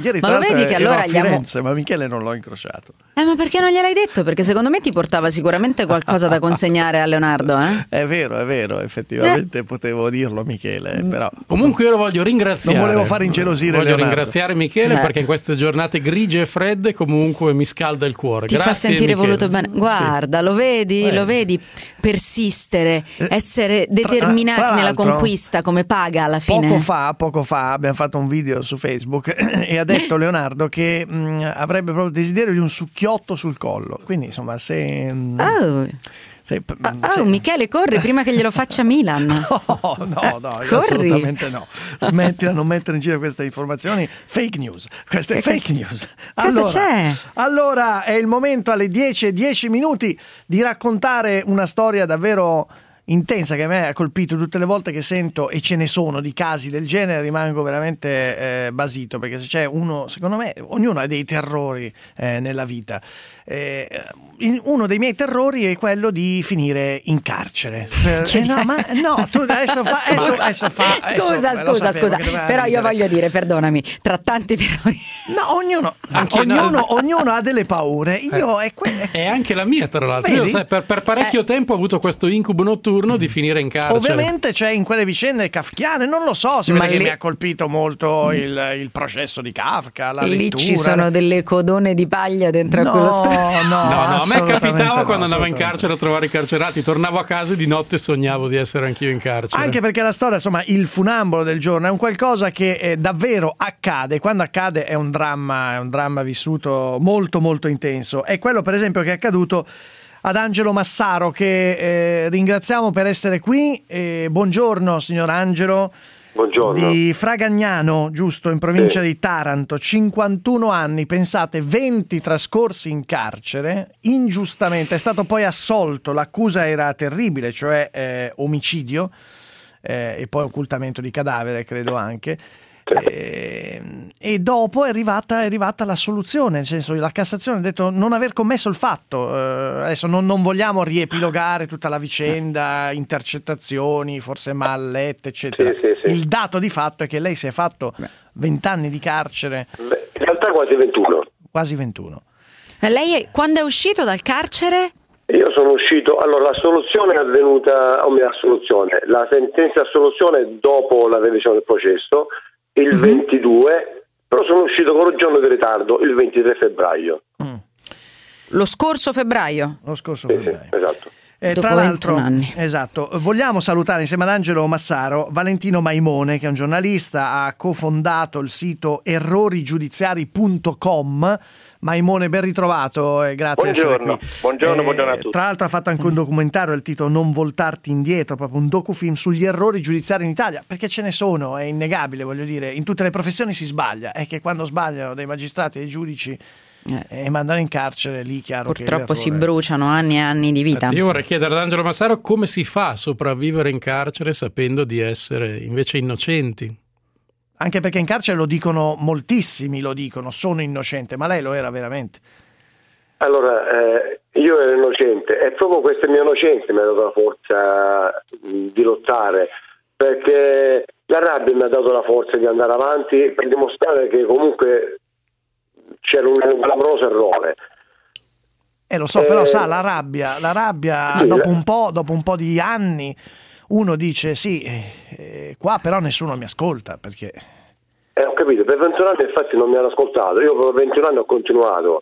ieri Ma tra lo l'altro vedi che ero allora a gli amo- Firenze, ma Michele non l'ho incrociato. Eh, ma perché non gliel'hai detto? Perché secondo me ti portava sicuramente qualcosa da consegnare a Leonardo, eh? È vero, è vero, effettivamente eh. potevo dirlo, Michele, però... Comunque io lo voglio ringraziare. Non volevo far ingelosire Voglio Leonardo. ringraziare Michele Eh. perché in queste giornate grigie e fredde comunque mi scalda il cuore. Ti Grazie, fa sentire Michele. voluto bene. Guarda, Sì. lo vedi, Eh. lo vedi persistere, essere determinati tra nella l'altro, conquista, come paga alla fine. Poco fa, poco fa abbiamo fatto un video su Facebook e ha detto Leonardo che mh, avrebbe proprio desiderio di un succhiotto sul collo. Quindi insomma, se... Mh, Oh. se Oh, oh, Michele, corri prima che glielo faccia Milan. No, no, no, corri. assolutamente no. Smettila, non mettere in giro queste informazioni. Fake news. Queste Che- fake news. cosa Allora, c'è? allora è il momento alle dieci e dieci minuti di raccontare una storia davvero intensa che a me ha colpito tutte le volte che sento, e ce ne sono di casi del genere, rimango veramente eh, basito, perché se c'è uno, secondo me ognuno ha dei terrori eh, nella vita. Eh, in- uno dei miei terrori è quello di finire in carcere. Per- eh, no, ma no, tu adesso fa, adesso, adesso fa adesso- Scusa, eh, lo scusa, sapevo scusa. che doveva Però io ridere. voglio dire, perdonami, tra tanti terrori. No, ognuno, Anche ognuno, no. ognuno ha delle paure. Io è que- E anche la mia, tra l'altro. Vedi? Io, sai, per, per parecchio Eh. tempo ho avuto questo incubo notturno di finire in carcere. Ovviamente c'è in quelle vicende kafkiane, non lo so, si Ma vede che lì- mi ha colpito molto il, il processo di Kafka, la Lì lettura. ci sono delle codone di paglia dentro No, a quello sto- no, No, no, a me assolutamente capitava no, quando andavo in assolutamente. carcere a trovare i carcerati, tornavo a casa e di notte sognavo di essere anch'io in carcere. Anche perché la storia, insomma, il funambolo del giorno è un qualcosa che eh, davvero accade. Quando accade è un dramma, è un dramma vissuto molto molto intenso. È quello, per esempio, che è accaduto ad Angelo Massaro, che eh, ringraziamo per essere qui. Eh, buongiorno, signor Angelo. Buongiorno. Di Fragagnano, giusto, in provincia Sì. di Taranto, cinquantuno anni, pensate, venti trascorsi in carcere, ingiustamente, è stato poi assolto, l'accusa era terribile, cioè eh, omicidio eh, e poi occultamento di cadavere, credo anche. Eh, e dopo è arrivata, è arrivata la soluzione, nel senso la Cassazione ha detto non aver commesso il fatto. Eh, adesso non, non vogliamo riepilogare tutta la vicenda, intercettazioni forse mal lette eccetera. Sì, sì, sì. Il dato di fatto è che lei si è fatto vent'anni di carcere. Beh, in realtà quasi ventuno. Quasi ventuno. E lei quando è uscito dal carcere? Io sono uscito, allora la soluzione è avvenuta, o meglio, la soluzione, la sentenza di assoluzione dopo la revisione del processo, il Mhm. ventidue, però sono uscito con un giorno di ritardo, il ventitré febbraio. Lo scorso febbraio. Lo scorso Sì, febbraio. sì, esatto. Eh, Dopo tra l'altro, ventuno anni. esatto, vogliamo salutare insieme ad Angelo Massaro Valentino Maimone, che è un giornalista, ha cofondato il sito errori giudiziari punto com. Maimone, ben ritrovato e grazie di Buongiorno, essere qui. buongiorno, buongiorno a tutti. Tra l'altro ha fatto anche un documentario il titolo Non voltarti indietro, proprio un docufilm sugli errori giudiziari in Italia, perché ce ne sono, è innegabile, voglio dire, in tutte le professioni si sbaglia, è che quando sbagliano dei magistrati e dei giudici eh, e mandano in carcere, lì chiaro Purtroppo che si l'errore- bruciano anni e anni di vita. Io vorrei chiedere ad Angelo Massaro come si fa a sopravvivere in carcere sapendo di essere invece innocenti. Anche perché in carcere lo dicono moltissimi, lo dicono, sono innocente, ma lei lo era veramente. Allora, eh, io ero innocente e proprio questa mia innocenza mi ha dato la forza mh, di lottare, perché la rabbia mi ha dato la forza di andare avanti per dimostrare che comunque c'era un clamoroso errore. Eh, lo so, Eh, però sa, la rabbia, la rabbia sì, dopo la- un po', dopo un po' di anni, uno dice sì, eh, eh, qua però nessuno mi ascolta, perché... Eh, ho capito, per ventuno anni infatti non mi hanno ascoltato, io per ventuno anni ho continuato,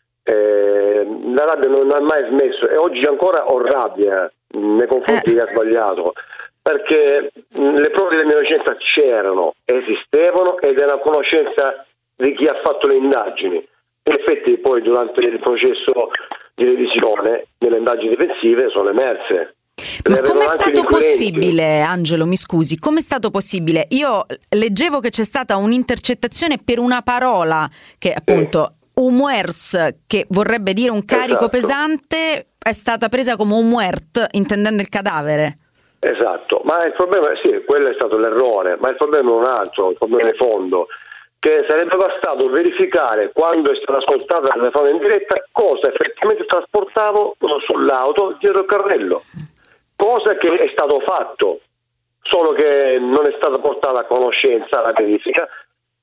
eh, la rabbia non ha mai smesso e oggi ancora ho rabbia mh, nei confronti di chi ha sbagliato, perché mh, le prove della mia innocenza c'erano, esistevano ed era a conoscenza di chi ha fatto le indagini. In effetti poi durante il processo di revisione, nelle indagini difensive sono emerse. Ma Le com'è rilevanti stato inquirenti. possibile, Angelo, mi scusi, com'è stato possibile? Io leggevo che c'è stata un'intercettazione per una parola che appunto umuers, che vorrebbe dire un carico Esatto. pesante, è stata presa come un muert, intendendo il cadavere. Esatto, ma il problema, sì, quello è stato l'errore, ma il problema è un altro, il problema di fondo, che sarebbe bastato verificare quando è stata ascoltata la telefonata in diretta cosa effettivamente trasportavo sull'auto dietro il carrello, cosa che è stato fatto, solo che non è stata portata a conoscenza la verifica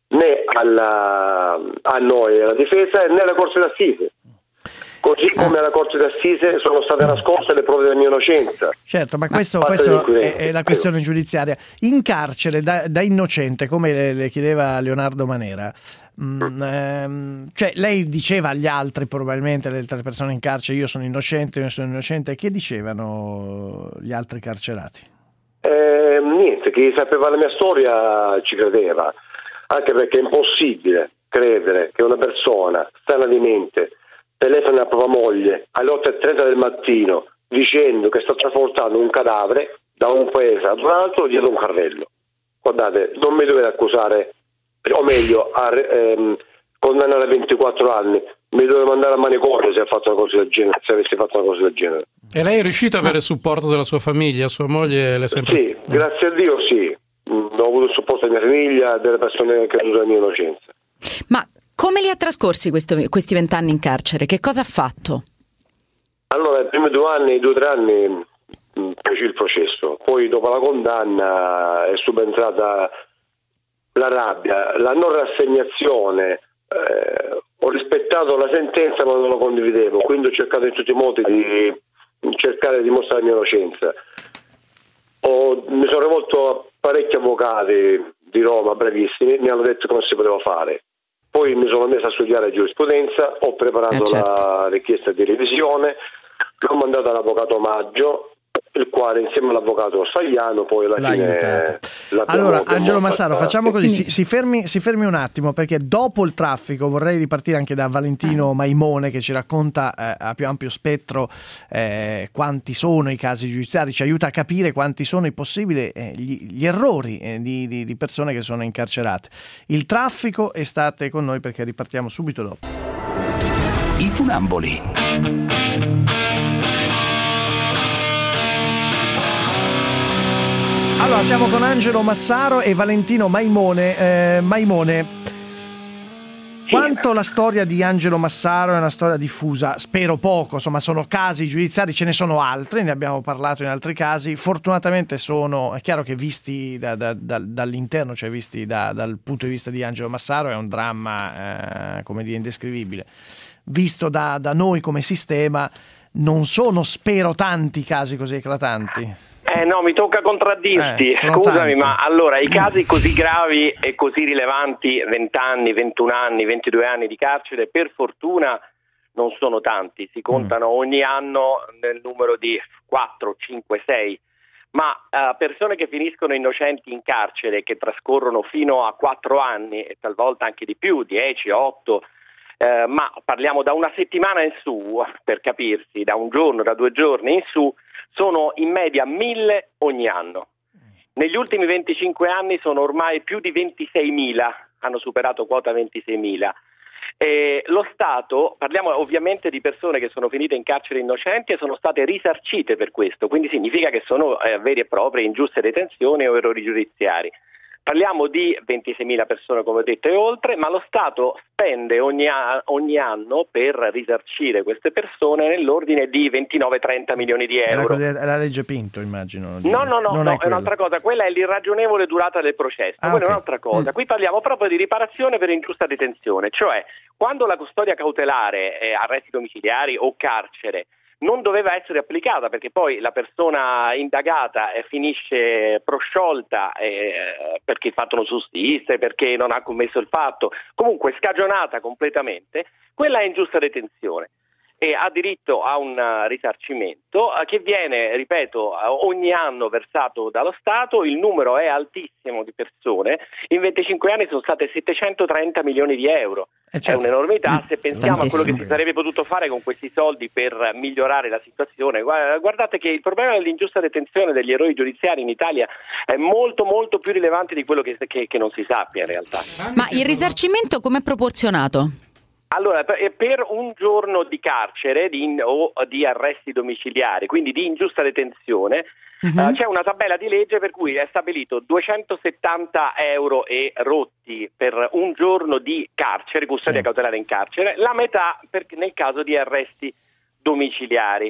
né alla, a noi alla difesa né alla Corte d'Assise. Così come alla Corte d'Assise sono state nascoste le prove della mia innocenza. Certo, ma questo, questo è, è la questione giudiziaria. In carcere da, da innocente, come le, le chiedeva Leonardo Manera, mh, ehm, cioè lei diceva agli altri, probabilmente le altre persone in carcere, io sono innocente, io sono innocente, che dicevano gli altri carcerati? Eh, niente, chi sapeva la mia storia ci credeva, anche perché è impossibile credere che una persona sana di mente telefona a propria moglie alle otto e trenta del mattino dicendo che sta trasportando un cadavere da un paese ad un altro dietro un carrello. Guardate, non mi dovete accusare, o meglio, a ehm, condannare a ventiquattro anni, mi dovete mandare a manicomio se ha fatto una cosa del genere, se avessi fatto una cosa del genere. E lei è riuscito ad avere il supporto della sua famiglia? Sua moglie le è sempre... Sì, grazie a Dio sì. Ho avuto il supporto della mia famiglia e delle persone che hanno la mia innocenza. Ma come li ha trascorsi questo, questi vent'anni in carcere? Che cosa ha fatto? Allora, i primi due anni, due o tre anni feci il processo, poi dopo la condanna è subentrata la rabbia, la non rassegnazione. Eh, ho rispettato la sentenza ma non lo condividevo, quindi ho cercato in tutti i modi di cercare di dimostrare la mia innocenza. Ho, mi sono rivolto a parecchi avvocati di Roma, bravissimi, mi hanno detto come si poteva fare. Poi mi sono messo a studiare giurisprudenza, ho preparato eh certo. la richiesta di revisione, l'ho mandato all'avvocato Maggio, il quale insieme all'avvocato Stagliano poi alla L'ha fine allora Angelo Massaro, facciamo così, si, si, fermi, si fermi un attimo, perché dopo il traffico vorrei ripartire anche da Valentino Maimone, che ci racconta eh, a più ampio spettro eh, quanti sono i casi giudiziari, ci aiuta a capire quanti sono i possibili eh, gli, gli errori eh, di, di, di persone che sono incarcerate. Il traffico, e state con noi perché ripartiamo subito dopo. I funamboli. Allora, siamo con Angelo Massaro e Valentino Maimone. Eh, Maimone, quanto la storia di Angelo Massaro è una storia diffusa, spero poco, insomma sono casi giudiziari, ce ne sono altri, ne abbiamo parlato in altri casi, fortunatamente sono, è chiaro che visti da, da, da, dall'interno, cioè visti da, dal punto di vista di Angelo Massaro è un dramma, eh, come dire, indescrivibile. Visto da, da noi come sistema non sono, spero, tanti casi così eclatanti. Eh no, mi tocca contraddirti, Eh, sono scusami, tanti. ma allora i casi così gravi e così rilevanti, venti anni, ventuno anni, ventidue anni di carcere, per fortuna non sono tanti, si contano ogni anno nel numero di quattro, cinque, sei, ma uh, persone che finiscono innocenti in carcere, che trascorrono fino a quattro anni e talvolta anche di più, dieci, otto, eh, ma parliamo da una settimana in su, per capirsi, da un giorno, da due giorni in su, sono in media mille ogni anno. Negli ultimi venticinque anni sono ormai più di ventiseimila, hanno superato quota ventiseimila. E lo Stato, parliamo ovviamente di persone che sono finite in carcere innocenti e sono state risarcite per questo, quindi significa che sono eh, veri e proprie ingiuste detenzioni o errori giudiziari. Parliamo di ventiseimila persone, come ho detto, e oltre, ma lo Stato spende ogni, a- ogni anno per risarcire queste persone nell'ordine di ventinove trenta milioni di È la, euro. così- è la legge Pinto, immagino. No, no, no, Non no, è è, quello. un'altra cosa. Quella è l'irragionevole durata del processo. Ah, Quella ok. è un'altra cosa. Mm. Qui parliamo proprio di riparazione per ingiusta detenzione, cioè quando la custodia cautelare, eh, arresti domiciliari o carcere non doveva essere applicata perché poi la persona indagata eh, finisce prosciolta eh, perché il fatto non sussiste, perché non ha commesso il fatto, comunque scagionata completamente, quella è ingiusta detenzione e ha diritto a un uh, risarcimento uh, che viene, ripeto, uh, ogni anno versato dallo Stato. Il numero è altissimo di persone, in venticinque anni sono state settecentotrenta milioni di euro. Eh, certo. È un'enormità, se pensiamo Tantissimo. a quello che si sarebbe potuto fare con questi soldi per migliorare la situazione. Guardate che il problema dell'ingiusta detenzione, degli errori giudiziari in Italia è molto molto più rilevante di quello che, che, che non si sappia in realtà. Ma il risarcimento com'è proporzionato? Allora, per, per un giorno di carcere di in, o di arresti domiciliari, quindi di ingiusta detenzione, Uh-huh. Uh, c'è una tabella di legge per cui è stabilito duecentosettanta euro e rotti per un giorno di carcere, custodia Sì. cautelare in carcere, la metà per, nel caso di arresti domiciliari.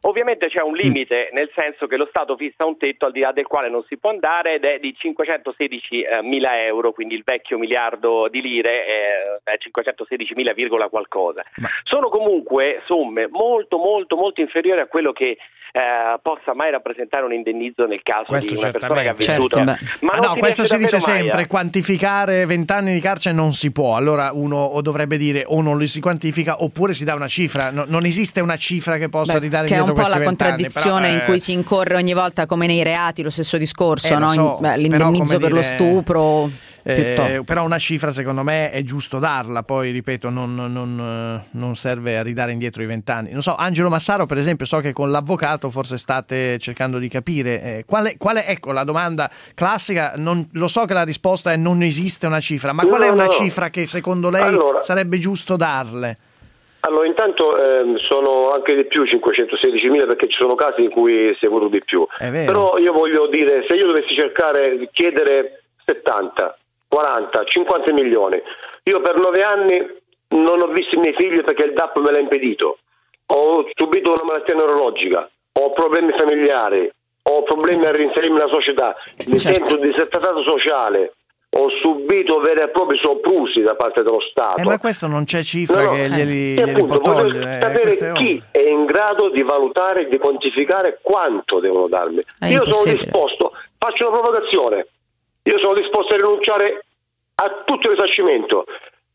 Ovviamente c'è un limite, nel senso che lo Stato fissa un tetto al di là del quale non si può andare, ed è di cinquecentosedicimila euro, quindi il vecchio miliardo di lire è, è cinquecentosedicimila virgola qualcosa. Ma... sono comunque somme molto molto molto inferiori a quello che eh, possa mai rappresentare un indennizzo nel caso questo di una persona che ha vissuto. Certo, ma ma no, si questo si dice mai, sempre, eh. quantificare vent'anni di carcere non si può, allora uno o dovrebbe dire o non li si quantifica oppure si dà una cifra, no, non esiste una cifra che possa Beh, ridare che indietro è un po' questi la vent'anni, contraddizione però, in eh, cui si incorre ogni volta come nei reati, lo stesso discorso, Eh, lo no? so, In- beh, l'indennizzo però, per come lo dire, stupro Eh, piuttosto. però una cifra secondo me è giusto darla, poi ripeto non, non, eh, non serve a ridare indietro i vent'anni. Non so, Angelo Massaro per esempio, so che con l'avvocato forse state cercando di capire eh, qual, è, qual è, ecco la domanda classica, non, lo so che la risposta è non esiste una cifra, ma qual No, è una no, no. cifra che secondo lei Allora- sarebbe giusto darle? Allora, intanto ehm, sono anche di più cinquecentosedicimila perché ci sono casi in cui si è voluto di più. È vero. Però io voglio dire, se io dovessi cercare di chiedere settanta, quaranta, cinquanta milioni, io per nove anni non ho visto i miei figli perché il D A P me l'ha impedito. Ho subito una malattia neurologica, ho problemi familiari, ho problemi a reinserirmi nella società, mi Certo. sento disattratto sociale. Ho subito veri e propri soprusi da parte dello Stato. Eh, ma questo non c'è cifra No, no, che glieli, e glieli appunto, può voglio togliere. eh, sapere questo è chi ovvio. è in grado di valutare e di quantificare quanto devono darmi. È Io sono impossibile. disposto, faccio una provocazione, io sono disposto a rinunciare a tutto il risarcimento,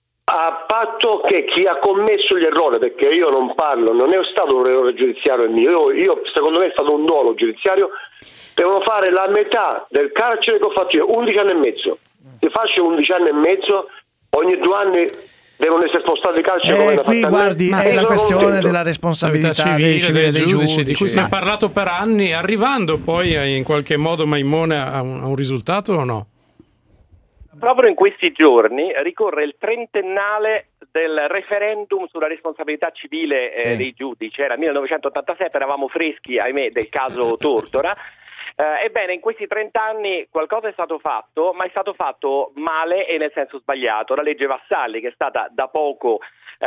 a patto che chi ha commesso gli errori, perché io non parlo, non è stato un errore giudiziario il mio, io, io secondo me è stato un dolo giudiziario, devono fare la metà del carcere che ho fatto io, undici anni e mezzo. Se faccio undici anni e mezzo, ogni due anni devono essere spostati di carcere come Eh, hanno qui fatto a me. guardi, Ma è io la sono questione contento. della responsabilità civile, dei civili del dei giudice, giudici. di cui si è Ma- parlato per anni, arrivando poi a- in qualche modo Maimone a un, a un risultato o no? Proprio in questi giorni ricorre il trentennale del referendum sulla responsabilità civile eh, Sì. dei giudici. Era millenovecentottantasette, eravamo freschi, ahimè, del caso Tortora. Eh, ebbene, in questi trent'anni qualcosa è stato fatto, ma è stato fatto male e nel senso sbagliato. La legge Vassalli, che è stata da poco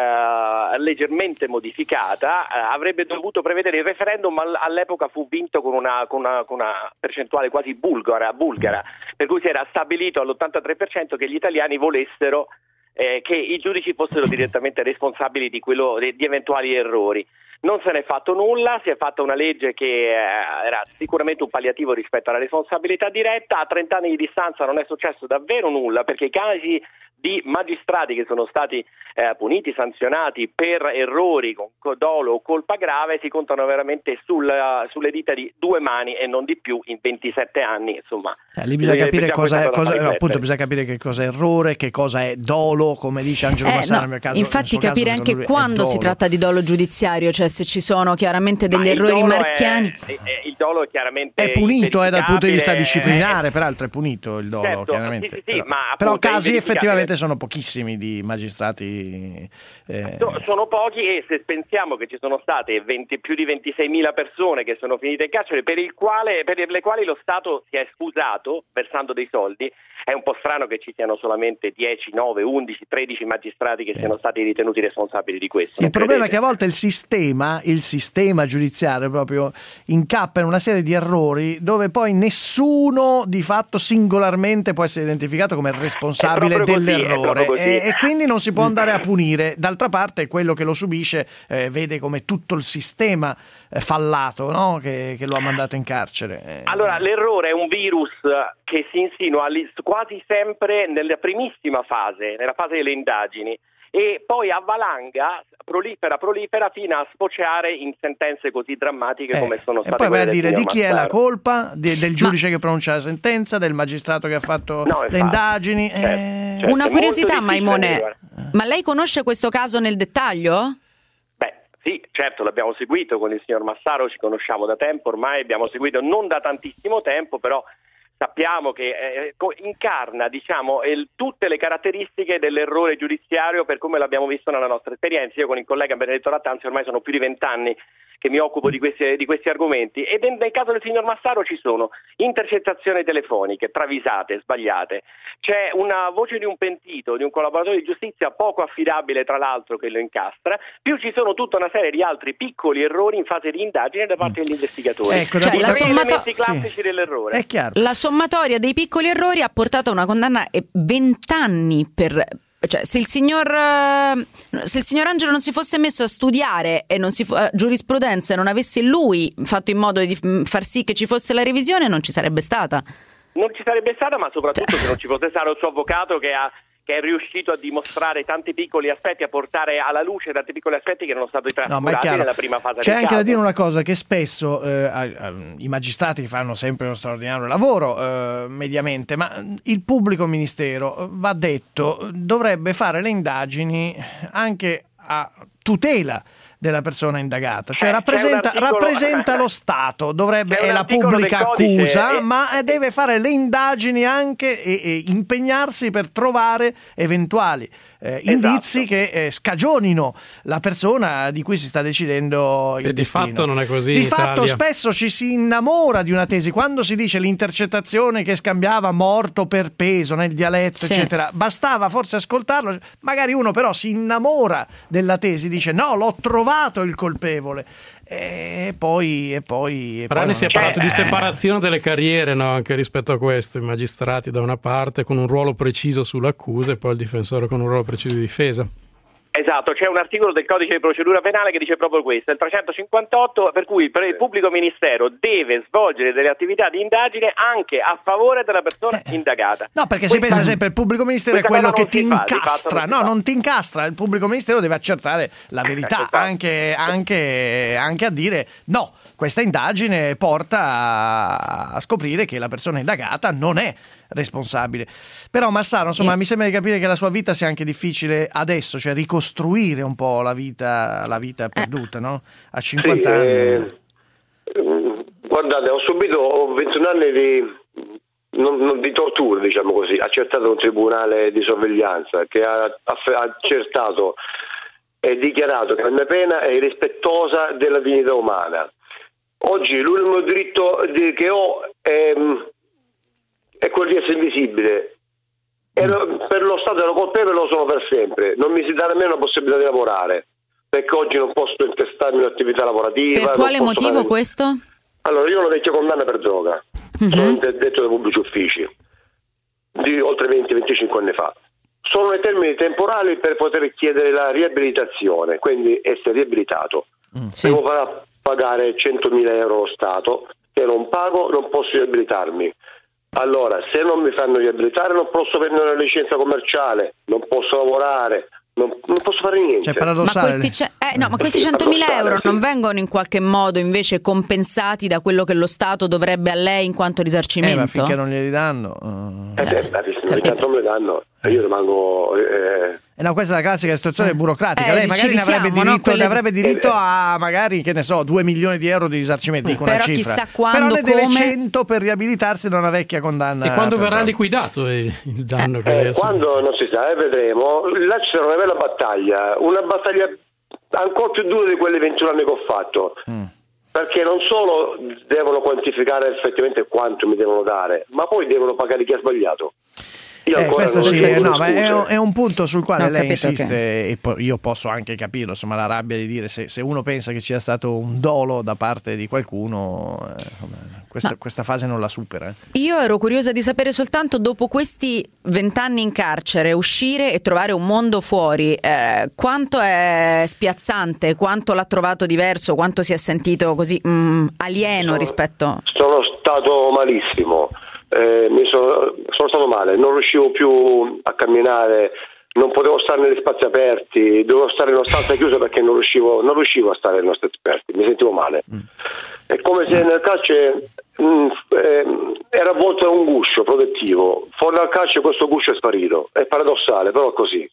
eh, leggermente modificata, eh, avrebbe dovuto prevedere il referendum, ma all'epoca fu vinto con una, con una, con una percentuale quasi bulgara, bulgara, per cui si era stabilito all'ottantatré per cento che gli italiani volessero eh, che i giudici fossero direttamente responsabili di, quello, di, di eventuali errori. Non se ne è fatto nulla, si è fatta una legge che eh, era sicuramente un palliativo rispetto alla responsabilità diretta. A trent'anni di distanza non è successo davvero nulla, perché i casi di magistrati che sono stati eh, puniti, sanzionati per errori con dolo o colpa grave si contano veramente sul, sulle dita di due mani e non di più in ventisette anni, insomma. Eh, lì bisogna capire già cosa è, questa cosa cosa, fa riflettere. appunto bisogna capire che cosa è errore, che cosa è dolo, come dice Angelo Eh, Massaro no, nel mio caso. infatti nel suo caso, capire secondo anche lui è quando si dolo. tratta di dolo giudiziario, cioè se ci sono chiaramente degli Ma il errori dolo marchiani. È, è- il dolo è chiaramente È punito eh, dal punto di vista inverificabile, disciplinare, peraltro è punito il dolo, Certo, chiaramente. sì, sì, sì, però, ma però appunto è casi inverificabile. effettivamente sono pochissimi di magistrati. eh, So- sono pochi, e se pensiamo che ci sono state venti più di ventiseimila persone che sono finite in carcere per, il quale, per le quali lo Stato si è scusato versando dei soldi, è un po' strano che ci siano solamente dieci, nove, undici, tredici magistrati che siano stati ritenuti responsabili di questo. Il non problema è credete? che a volte il sistema, il sistema giudiziario proprio incappa in una serie di errori dove poi nessuno di fatto singolarmente può essere identificato come responsabile È proprio così, è dell'errore proprio così. e, e quindi non si può andare a punire. D'altra parte quello che lo subisce eh, vede come tutto il sistema eh, fallato, no? che, che lo ha mandato in carcere. Eh, Allora, l'errore è un virus che si insinua lì quasi sempre nella primissima fase, nella fase delle indagini, e poi a valanga prolifera, prolifera fino a sfociare in sentenze così drammatiche Eh, come sono e state poi vai a quelle del dire di signor chi è la Massaro. colpa, Di- del giudice che pronuncia la sentenza, del magistrato che ha fatto No, le infatti. indagini. Certo, eh, certo. Una è curiosità, molto difficile Maimone, arrivare. ma lei conosce questo caso nel dettaglio? Beh, sì, certo, l'abbiamo seguito con il signor Massaro, ci conosciamo da tempo ormai, abbiamo seguito non da tantissimo tempo, però sappiamo che eh, incarna, diciamo, il, tutte le caratteristiche dell'errore giudiziario per come l'abbiamo visto nella nostra esperienza. Io con il collega Benedetto Lattanzio ormai sono più di vent'anni che mi occupo di questi, di questi argomenti, e nel, nel caso del signor Massaro ci sono intercettazioni telefoniche travisate, sbagliate, c'è una voce di un pentito, di un collaboratore di giustizia poco affidabile tra l'altro che lo incastra, più ci sono tutta una serie di altri piccoli errori in fase di indagine da parte degli investigatori. Ecco, cioè, la sommato- elementi classici sì. dell'errore. È chiaro. La sommatoria dei piccoli errori ha portato a una condanna e vent'anni per... Cioè, se il signor se il signor Angelo non si fosse messo a studiare e non si uh, giurisprudenza e non avesse lui fatto in modo di far sì che ci fosse la revisione, non ci sarebbe stata. Non ci sarebbe stata, ma soprattutto se non ci fosse stato il suo avvocato che ha che è riuscito a dimostrare tanti piccoli aspetti, a portare alla luce tanti piccoli aspetti che erano stati trascurati no, nella prima fase. C'è del anche caso. Da dire una cosa, che spesso eh, eh, i magistrati fanno sempre uno straordinario lavoro eh, mediamente, ma il pubblico ministero, va detto, dovrebbe fare le indagini anche a tutela della persona indagata, cioè eh, rappresenta, articolo... rappresenta lo Stato, dovrebbe, è la pubblica accusa, e... ma deve fare le indagini anche e, e impegnarsi per trovare eventuali eh, esatto. indizi che eh, scagionino la persona di cui si sta decidendo il e destino. Di fatto non è così. Di in fatto Italia. Spesso ci si innamora di una tesi, quando si dice l'intercettazione che scambiava morto per peso nel dialetto, sì. eccetera, bastava forse ascoltarlo, magari uno però si innamora della tesi, dice no, l'ho trovato il colpevole, e poi e poi e per anni si è parlato di separazione delle carriere, no? Anche rispetto a questo, i magistrati da una parte con un ruolo preciso sull'accusa e poi il difensore con un ruolo preciso di difesa. Esatto, c'è un articolo del codice di procedura penale che dice proprio questo, il trecentocinquantotto, per cui il pubblico ministero deve svolgere delle attività di indagine anche a favore della persona eh. indagata. No, perché questa, si pensa sempre il pubblico ministero è quello che ti fa, incastra, no, non ti incastra, il pubblico ministero deve accertare la verità, esatto. anche, anche, anche a dire no, questa indagine porta a, a scoprire che la persona indagata non è responsabile. Però Massaro, insomma, eh. mi sembra di capire che la sua vita sia anche difficile adesso, cioè ricostruire un po' la vita, la vita perduta, no? A cinquanta sì, anni. Eh, guardate, ho subito ventuno anni di, non, non, di tortura, diciamo così, accertato da un tribunale di sorveglianza che ha, ha accertato e dichiarato che la mia pena è irrispettosa della dignità umana. Oggi l'unico diritto di, che ho è è quello di essere invisibile. Ero, per lo Stato ero colpevole, lo sono per sempre. Non mi si dà nemmeno la possibilità di lavorare, perché oggi non posso intestarmi un'attività lavorativa. Per quale motivo fare... questo? Allora, io ho una vecchia condanna per droga, uh-huh. sono interdetto dai pubblici uffici di oltre venti venticinque anni fa. Sono nei termini temporali per poter chiedere la riabilitazione, quindi essere riabilitato. Mm, sì. Devo pagare centomila euro allo Stato, che non pago, non posso riabilitarmi. Allora, se non mi fanno riabilitare non posso prendere una licenza commerciale, non posso lavorare, non, non posso fare niente. Cioè, paradossale. Ma questi, ce- eh, no, ma questi centomila euro non vengono in qualche modo invece compensati da quello che lo Stato dovrebbe a lei in quanto risarcimento? Eh, ma finché non glieli danno... Uh... Eh, beh, ma finché non me li danno, io rimango... Eh... Eh no, questa è la classica situazione burocratica. Eh, Lei magari ne avrebbe diritto, no? Quelle... ne avrebbe diritto a magari, che ne so, due milioni di euro di risarcimento, dico una però cifra. Chissà quando, però ne deve come... cento per riabilitarsi da una vecchia condanna. E quando verrà però. liquidato il danno eh, che lei eh, quando non si sa, eh, vedremo. Là c'è una bella battaglia, una battaglia ancora più dura di quelle ventuno anni che ho fatto. Mm. Perché non solo devono quantificare effettivamente quanto mi devono dare, ma poi devono pagare chi ha sbagliato. Io eh, questo sì, eh, no, ma è un, è un punto sul quale no, lei insiste che... e po- io posso anche capirlo, insomma, la rabbia di dire se, se uno pensa che ci sia stato un dolo da parte di qualcuno, eh, questa, no. questa fase non la supera. Eh. Io ero curiosa di sapere soltanto, dopo questi vent'anni in carcere, uscire e trovare un mondo fuori, eh, quanto è spiazzante, quanto l'ha trovato diverso, quanto si è sentito così mm, alieno sono, rispetto... Sono stato malissimo. Eh, mi sono, sono stato male, non riuscivo più a camminare, non potevo stare negli spazi aperti, dovevo stare in una stanza chiusa perché non riuscivo, non riuscivo a stare negli spazi aperti, mi sentivo male. Mm. È come se nel carcere mh, eh, era avvolto da un guscio protettivo, fuori dal carcere questo guscio è sparito, è paradossale, però è così.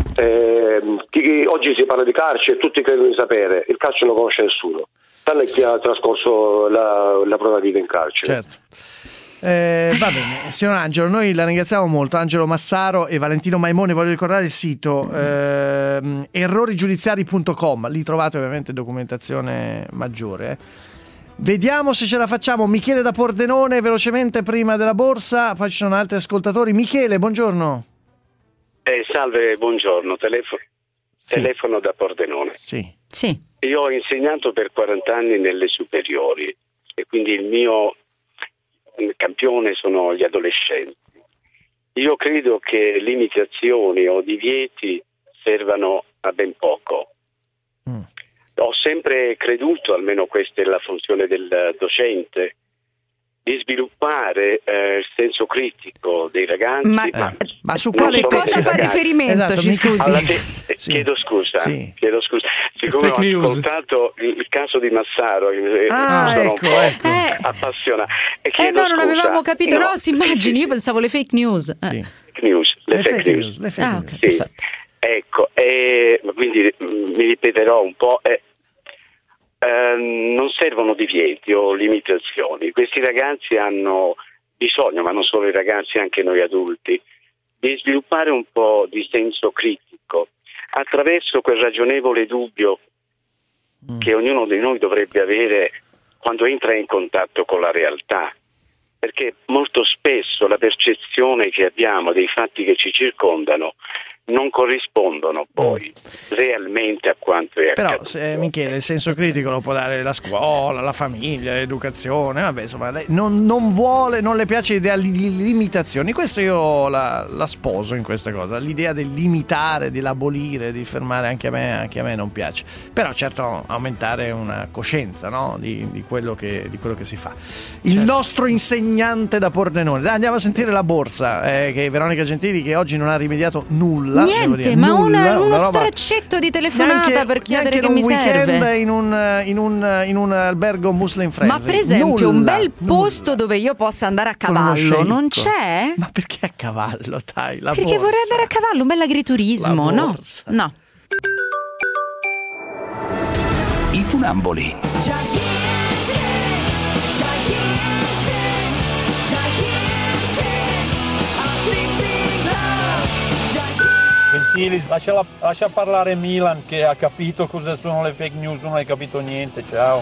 Eh, chi, oggi si parla di carcere e tutti credono di sapere, il carcere non conosce nessuno, tranne chi ha trascorso la, la prova vita in carcere. Certo. Eh, va bene, signor Angelo, noi la ringraziamo molto, Angelo Massaro e Valentino Maimone. Voglio ricordare il sito eh, errorigiudiziari punto com, lì trovate ovviamente documentazione maggiore. Vediamo se ce la facciamo. Michele da Pordenone, velocemente prima della borsa, poi ci sono altri ascoltatori. Michele, buongiorno. Eh, salve, buongiorno, telefono, sì. telefono da Pordenone. Sì. Sì. Io ho insegnato per quaranta anni nelle superiori e quindi il mio campione sono gli adolescenti. Io credo che limitazioni o divieti servano a ben poco. Mm. Ho sempre creduto, almeno questa è la funzione del docente, di sviluppare eh, il senso critico dei ragazzi. Ma, ma, ma su quale cosa fa riferimento? Esatto, ci scusi. Alla te- sì. Chiedo scusa, sì. chiedo scusa. Siccome ho ascoltato il, il caso di Massaro, ah, sono ecco, un po' ecco. Eh. appassionato. Eh no, non avevamo capito, no, no si immagini, io pensavo le fake news. Eh. Sì. Fake news, le, le fake, fake news. news. Le fake ah, news. Okay, sì. perfetto. Ecco, e, quindi mh, mi ripeterò un po'. Eh, eh, non servono divieti o limitazioni. Questi ragazzi hanno bisogno, ma non solo i ragazzi, anche noi adulti, di sviluppare un po' di senso critico attraverso quel ragionevole dubbio mm. che ognuno di noi dovrebbe avere quando entra in contatto con la realtà, perché molto spesso la percezione che abbiamo dei fatti che ci circondano non corrispondono poi mm. realmente a quanto è però accaduto. Se, Michele, il senso critico lo può dare la scuola, la famiglia, l'educazione, vabbè, insomma, lei non, non vuole, non le piace l'idea di limitazioni. Questo io la, la sposo in questa cosa, l'idea di limitare, di abolire, di fermare, anche a me, anche a me non piace, però certo aumentare una coscienza, no? di, di, quello che, di quello che si fa. Il certo. nostro insegnante da Pordenone. Dai, andiamo a sentire la borsa, eh, che è Veronica Gentili, che oggi non ha rimediato nulla. Niente, dire, ma nulla, una, uno una roba, straccetto di telefonata neanche, per chiedere che un mi serve. In un, in, un, in un albergo muslim friendly. Ma per esempio nulla, un bel posto nulla. dove io possa andare a cavallo non c'è? Ma perché a cavallo, dai? La perché borsa. vorrei andare a cavallo, un bel agriturismo, no? No. I funamboli. Gentili, lascia, lascia parlare Milan che ha capito cosa sono le fake news, non hai capito niente, ciao.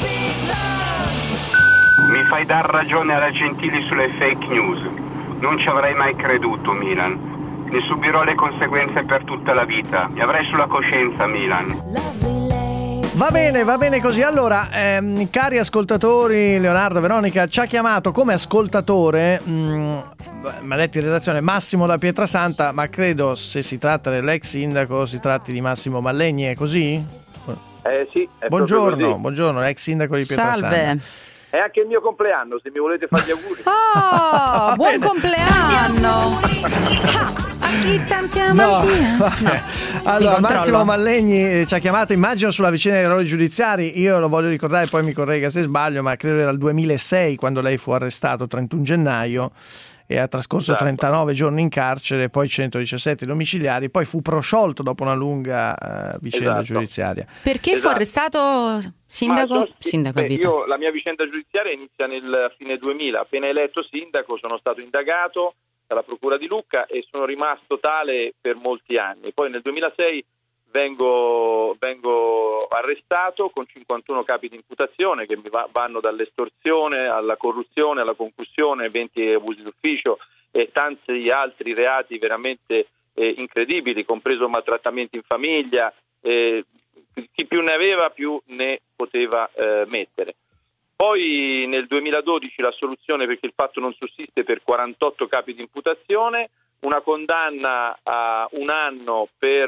Mi fai dar ragione alla Gentili sulle fake news. Non ci avrei mai creduto, Milan. Ne subirò le conseguenze per tutta la vita. Mi avrai sulla coscienza, Milan. Va bene, va bene così. Allora, ehm, cari ascoltatori, Leonardo, Veronica, ci ha chiamato come ascoltatore, mh, mi ha detto in redazione, Massimo da Pietrasanta, ma credo se si tratta dell'ex sindaco si tratti di Massimo Mallegni, è così? Eh sì, è buongiorno, così. Buongiorno, ex sindaco di Pietrasanta. Salve. È anche il mio compleanno, se mi volete fare gli auguri. Oh, buon compleanno! A chi tanti amanti? No, vabbè. Allora, Massimo Mallegni ci ha chiamato, immagino, sulla vicenda dei errori giudiziari. Io lo voglio ricordare, poi mi corregga se sbaglio, ma credo era il duemilasei quando lei fu arrestato, trentuno gennaio, e ha trascorso esatto. trentanove giorni in carcere, poi centodiciassette domiciliari, poi fu prosciolto dopo una lunga uh, vicenda esatto. giudiziaria. Perché esatto. fu arrestato, sindaco? Ma, sindaco beh, io, la mia vicenda giudiziaria inizia nel fine duemila, appena eletto sindaco sono stato indagato dalla Procura di Lucca e sono rimasto tale per molti anni. Poi nel duemilasei vengo, vengo arrestato con cinquantuno capi di imputazione che mi va, vanno dall'estorsione alla corruzione, alla concussione, venti abusi d'ufficio e tanti altri reati veramente eh, incredibili, compreso maltrattamenti in famiglia. Eh, chi più ne aveva più ne poteva eh, mettere. Poi nel duemiladodici l'assoluzione perché il fatto non sussiste per quarantotto capi di imputazione, una condanna a un anno per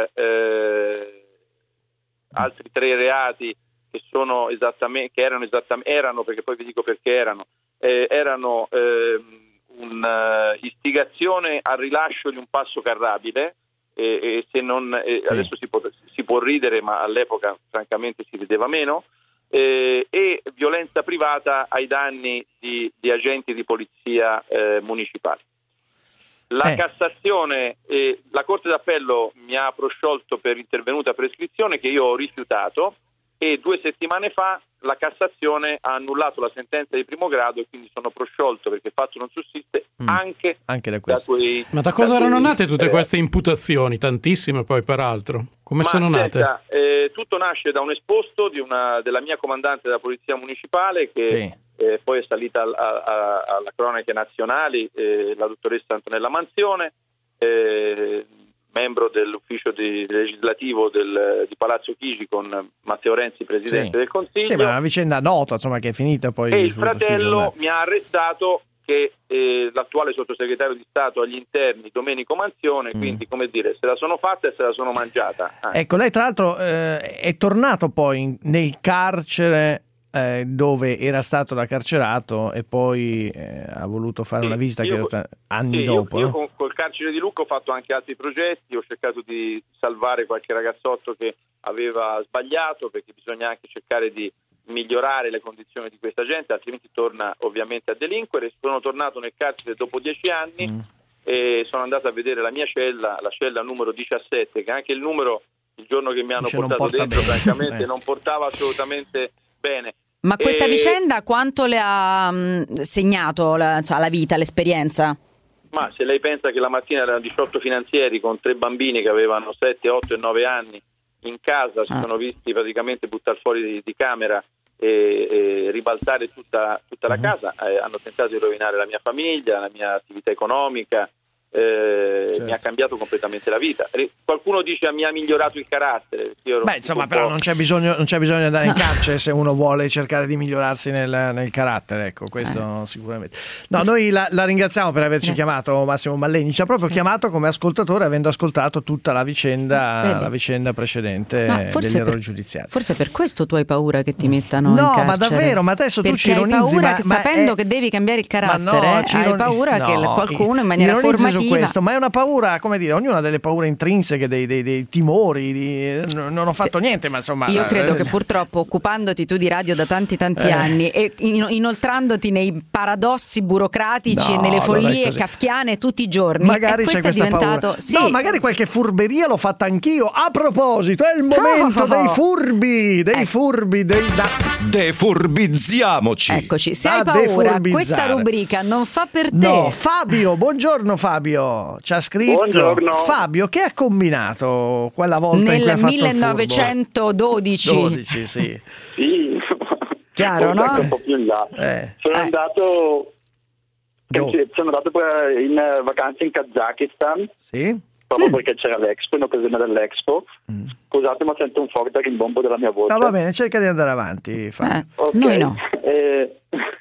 eh, altri tre reati che sono esattamente che erano esattamente erano perché poi vi dico perché erano eh, erano eh, un'istigazione al rilascio di un passo carrabile e, e se non eh, sì. adesso si può, si può ridere, ma all'epoca francamente si rideva meno. Eh, e violenza privata ai danni di, di agenti di polizia eh, municipali. La eh. Cassazione, eh, la Corte d'Appello mi ha prosciolto per intervenuta prescrizione che io ho rifiutato e due settimane fa la Cassazione ha annullato la sentenza di primo grado e quindi sono prosciolto perché il fatto non sussiste Mm. anche, Anche da da questo. quei... Ma da cosa da erano quei- nate tutte eh, queste imputazioni? Tantissime poi peraltro. Come Ma sono nate? aspetta, eh, tutto nasce da un esposto di una, della mia comandante della Polizia Municipale che Sì. eh, poi è salita al- a- a- alla cronache nazionali, eh, la dottoressa Antonella Manzione, eh, membro dell'ufficio di- legislativo del, di Palazzo Chigi con Matteo Renzi, Presidente Sì. del Consiglio. Sì, ma è una vicenda nota, insomma, che è finita poi. E il su- sui fratello giornali. mi ha arrestato che eh, l'attuale sottosegretario di Stato agli interni Domenico Manzione, Mm. quindi come dire, se la sono fatta e se la sono mangiata. Ah. Ecco, lei tra l'altro eh, è tornato poi in- nel carcere eh, dove era stato da carcerato e poi eh, ha voluto fare Sì, una visita io- che anni Sì, io- dopo. Io, eh. con, col carcere di Lucca ho fatto anche altri progetti, ho cercato di salvare qualche ragazzotto che aveva sbagliato, perché bisogna anche cercare di migliorare le condizioni di questa gente, altrimenti torna ovviamente a delinquere. Sono tornato nel carcere dopo dieci anni Mm. e sono andato a vedere la mia cella, la cella numero diciassette, che anche il numero il giorno che mi hanno Dice, non portato porta dentro bene. francamente Eh. non portava assolutamente bene. Ma questa E- vicenda quanto le ha mh, segnato la, cioè, la vita, l'esperienza? Ma se lei pensa che la mattina erano diciotto finanzieri con tre bambini che avevano sette, otto e nove anni in casa, si Ah. sono visti praticamente buttare fuori di, di camera e, e ribaltare tutta, tutta la casa, eh, hanno tentato di rovinare la mia famiglia, la mia attività economica, eh, Certo. mi ha cambiato completamente la vita. Ri- Qualcuno dice mi ha migliorato il carattere. Io ero Beh, insomma, un però po'- non c'è bisogno, non c'è bisogno di andare in No. carcere se uno vuole cercare di migliorarsi nel, nel carattere, ecco, questo Eh. sicuramente. No, noi la, la ringraziamo per averci chiamato, Massimo Mallegni, ci ha proprio chiamato come ascoltatore avendo ascoltato tutta la vicenda, Vedi. la vicenda precedente Ma degli forse errori per, giudiziari. forse per questo tu hai paura che ti mettano in No, carcere. ma davvero, ma adesso tu Perché ci ironizzi, hai paura ma- che ma sapendo è- che devi cambiare il Ma carattere, no, ci hai ironi- paura che no, qualcuno in maniera ironizzi su formativa questo, ma è una paura, come dire, ognuno ha delle paure intrinseche, dei, dei- dei timori, di- non ho fatto niente, ma insomma... Io credo eh, che purtroppo occupandoti tu di radio da tanti tanti Eh. anni e in- inoltrandoti nei paradossi burocratici No, e nelle non è follie così. kafkiane tutti i giorni, Magari e c'è questo è questa diventato paura. sì. No, magari qualche furberia l'ho fatta anch'io. A proposito, è il momento Oh. dei furbi, dei Ecco. furbi, dei da, Defurbizziamoci. Eccoci, se da hai paura, defurbizzare. questa rubrica non fa per te. No, Fabio, buongiorno Fabio. Ci ha scritto Buongiorno. Fabio, che ha combinato quella volta in cui ha Nel fatto il furbo? millenovecentododici. dodici, sì. Sì, Chiaro, forse no? anche un po' più in là. Eh. Sono Eh. andato Dove? sono andato per- in eh, vacanze in Kazakistan Sì? proprio Mm. perché c'era l'Expo, in occasione dell'Expo. Scusate, ma sento un forte rimbombo della mia voce. No, va bene, cerca di andare avanti, Fabio. Eh, Ok. Noi no. Eh,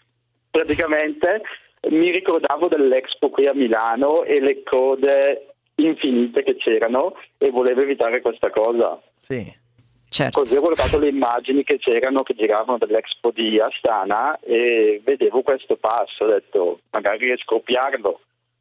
praticamente mi ricordavo dell'Expo qui a Milano e le code infinite che c'erano e volevo evitare questa cosa. Sì. Certo. Così ho guardato le immagini che c'erano, che giravano dell'Expo di Astana e vedevo questo passo, ho detto magari riesco a copiarlo.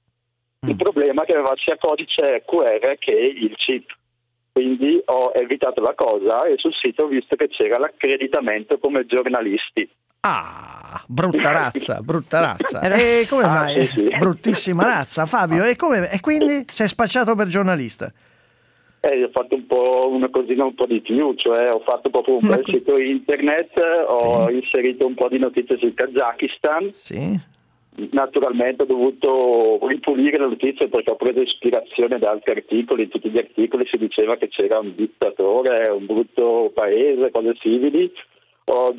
Il problema è che aveva sia codice Q R che il chip, quindi ho evitato la cosa e sul sito ho visto che c'era l'accreditamento come giornalisti. Ah, brutta razza, brutta razza. Era- E come Ah, mai? sì, sì. Bruttissima razza, Fabio. E, come, e quindi sei spacciato per giornalista? E ho fatto un po' una cosina un po' di più, cioè ho fatto proprio un Ma bel co- sito internet, ho inserito un po' di notizie sul Kazakistan. Sì. Naturalmente ho dovuto ripulire le notizie perché ho preso ispirazione da altri articoli. In tutti gli articoli si diceva che c'era un dittatore, un brutto paese, cose simili. Ho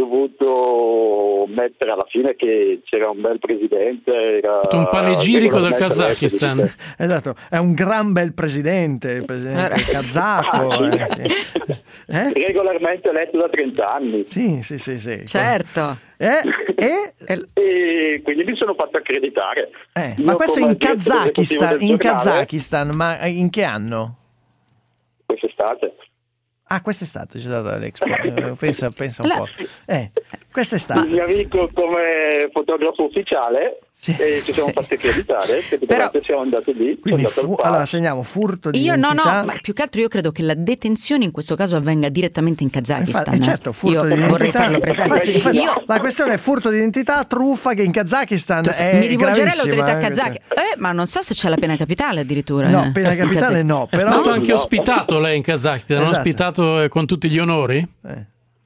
dovuto mettere alla fine che c'era un bel presidente. Era Fatto un panegirico del regolarmente Kazakistan. eletto, Esatto, è un gran bel presidente, il presidente kazako. Ah, sì. eh, sì. Eh? regolarmente eletto da trenta anni. Sì, sì, sì, sì. Certo. Eh? E? E quindi mi sono fatto accreditare. Eh, Io ma questo come in direttore esecutivo Kazakistan, del in giornale, Kazakistan, ma in che anno? Quest'estate. Ah, quest'estate c'è stata l'Expo. Eh, pensa, pensa un La- po'. Eh, Il quest'estate. mio amico come fotografo ufficiale Sì. e ci siamo Sì. fatti accreditare, Però- praticamente siamo andati lì. Quindi sono andato fu- al parco. allora segniamo furto di Io no, identità. no, ma più che altro io credo che la detenzione in questo caso avvenga direttamente in Kazakistan. Infatti, eh, certo, furto io di vorrei identità. farlo presente. Infatti, infatti, Io la questione è furto di identità, truffa, che in Kazakistan è mi rivolgerei gravissima, all'autorità eh, kazaka. Eh, ma non so se c'è la pena capitale addirittura. No, eh, pena in capitale Kazakistan. no, È però stato anche no. ospitato lei in Kazakistan, Esatto. ospitato eh, con tutti gli onori? Eh.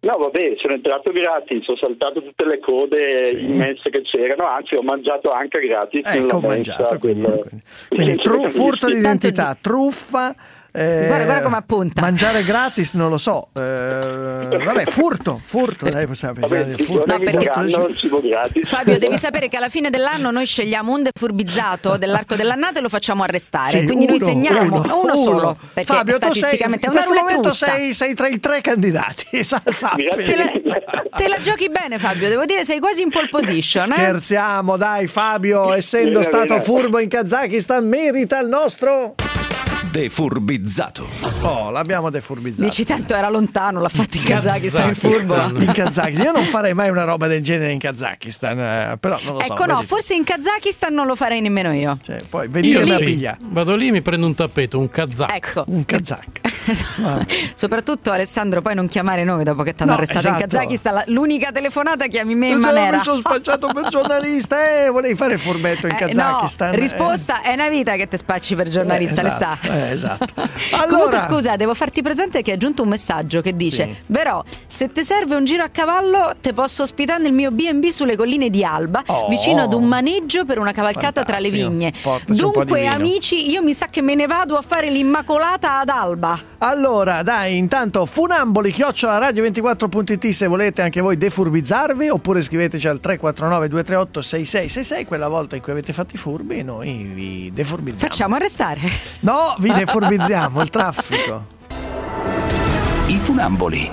No, vabbè, sono entrato gratis, ho saltato tutte le code sì. immense che c'erano, anzi ho mangiato anche gratis. Ecco, ho mangiato, quindi, quindi. quindi tru- furto di identità, truffa. Eh, guarda, guarda come appunta. Mangiare gratis non lo so. Eh, vabbè, furto, furto. Dai, possiamo pensare di furto. No, perché gratis. Fabio, devi sapere che alla fine dell'anno noi scegliamo un defurbizzato dell'arco dell'annato e lo facciamo arrestare. Sì, quindi uno, noi segniamo uno, uno solo. Perché Fabio, statisticamente tu sei, è una in questo momento russa. sei, sei tra i tre candidati. Sa, te, la, te la giochi bene, Fabio. Devo dire, sei quasi in pole position. Eh? Scherziamo, dai, Fabio, essendo bene, stato bene. furbo in Kazakistan, merita il nostro defurbizzato. Oh, l'abbiamo defurbizzato. Dici tanto era lontano, l'ha fatto in Kazakistan il furbo. In Kazakistan. Io non farei mai una roba del genere in Kazakistan, eh, però non lo so. Ecco, no, forse in Kazakistan non lo farei nemmeno io. Cioè, poi venire a sì. piglia. Vado lì, mi prendo un tappeto, un kazak. Ecco. Un kazak. Soprattutto Alessandro, poi non chiamare noi dopo che ti hanno No, arrestato esatto. in Kazakistan. L'unica telefonata chiami me in Cioè, maniera. mi sono spacciato per giornalista, eh, volevi fare il furbetto in Eh, Kazakistan. no, risposta è una vita che te spacci per giornalista, eh, le esatto, sa. eh, esatto. Comunque Allora, scusa, devo farti presente che hai aggiunto un messaggio che dice: Sì. Però se ti serve un giro a cavallo te posso ospitare nel mio B and B sulle colline di Alba, Oh. vicino ad un maneggio per una cavalcata tra le Fantastico. vigne. Portaci un po' di Dunque vino. amici, io mi sa che me ne vado a fare l'Immacolata ad Alba. allora, dai, intanto funamboli chiocciola radio ventiquattro punto it se volete anche voi defurbizzarvi, oppure scriveteci al tre quattro nove due tre otto sei sei sei sei, quella volta in cui avete fatto i furbi e noi vi defurbizziamo. Facciamo arrestare. No, vi defurbizziamo, il traffico. I funamboli.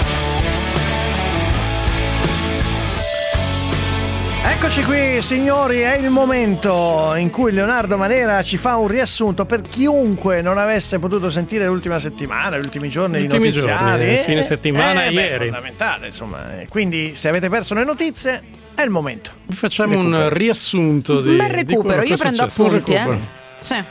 Eccoci qui signori, è il momento in cui Leonardo Manera ci fa un riassunto per chiunque non avesse potuto sentire l'ultima settimana, gli ultimi giorni Gli di ultimi notiziari. giorni, fine settimana, eh, beh, ieri. È fondamentale, insomma. Eh, Quindi se avete perso le notizie è il momento. Vi facciamo un riassunto di, Un bel di recupero, quello che io è prendo successo. Un appunti, eh. recupero. Sì.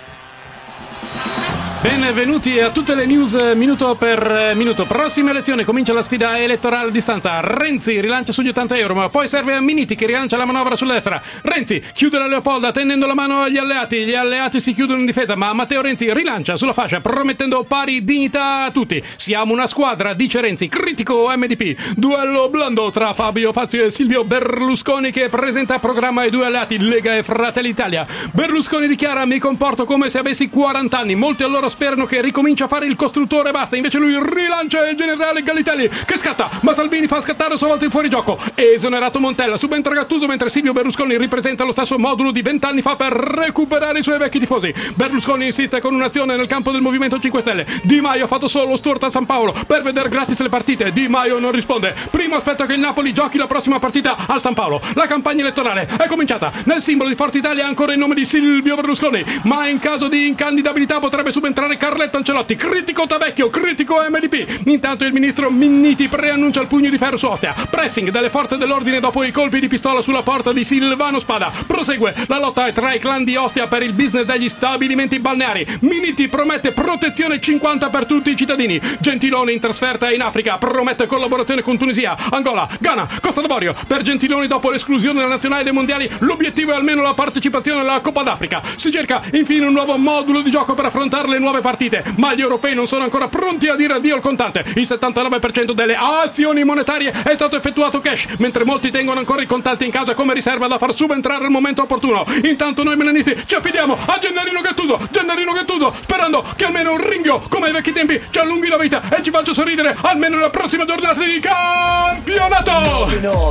Benvenuti a tutte le news minuto per minuto. Prossima elezione, comincia la sfida elettorale a distanza. Renzi rilancia sugli ottanta euro, ma poi serve a Minniti che rilancia la manovra sulla destra. Renzi chiude la Leopolda tendendo la mano agli alleati. Gli alleati si chiudono in difesa, ma Matteo Renzi rilancia sulla fascia promettendo pari dignità a tutti. Siamo una squadra, dice Renzi. Critico M D P. Duello blando tra Fabio Fazio e Silvio Berlusconi che presenta a programma i due alleati Lega e Fratelli Italia. Berlusconi dichiara: mi comporto come se avessi quaranta anni. Molti allora sperano che ricomincia a fare il costruttore e basta, invece lui rilancia il generale Gallitelli che scatta, ma Salvini fa scattare a sua volta il fuorigioco. Esonerato Montella, subentra Gattuso mentre Silvio Berlusconi ripresenta lo stesso modulo di vent'anni fa per recuperare i suoi vecchi tifosi. Berlusconi insiste con un'azione nel campo del Movimento cinque Stelle. Di Maio ha fatto solo storta a San Paolo per vedere gratis le partite. Di Maio non risponde. Primo aspetta che il Napoli giochi la prossima partita al San Paolo. La campagna elettorale è cominciata. Nel simbolo di Forza Italia ancora il nome di Silvio Berlusconi, ma in caso di incandidabilità potrebbe subentrare Carletto Ancelotti. Critico Tavecchio, critico M D P. Intanto il ministro Minniti preannuncia il pugno di ferro su Ostia. Pressing delle forze dell'ordine dopo i colpi di pistola sulla porta di Silvano Spada. Prosegue la lotta tra i clan di Ostia per il business degli stabilimenti balneari. Minniti promette protezione cinquanta per tutti i cittadini. Gentiloni in trasferta in Africa promette collaborazione con Tunisia, Angola, Ghana, Costa d'Avorio. Per Gentiloni dopo l'esclusione della nazionale dei mondiali l'obiettivo è almeno la partecipazione alla Coppa d'Africa. Si cerca infine un nuovo modulo di gioco per affrontare le nuove partite, ma gli europei non sono ancora pronti a dire addio al contante. Il settantanove per cento delle azioni monetarie è stato effettuato cash, mentre molti tengono ancora il contante in casa come riserva da far subentrare al momento opportuno. Intanto noi melanisti ci affidiamo a Gennarino Gattuso, Gennarino Gattuso, sperando che almeno un ringhio come ai vecchi tempi ci allunghi la vita e ci faccia sorridere almeno nella prossima giornata di campionato.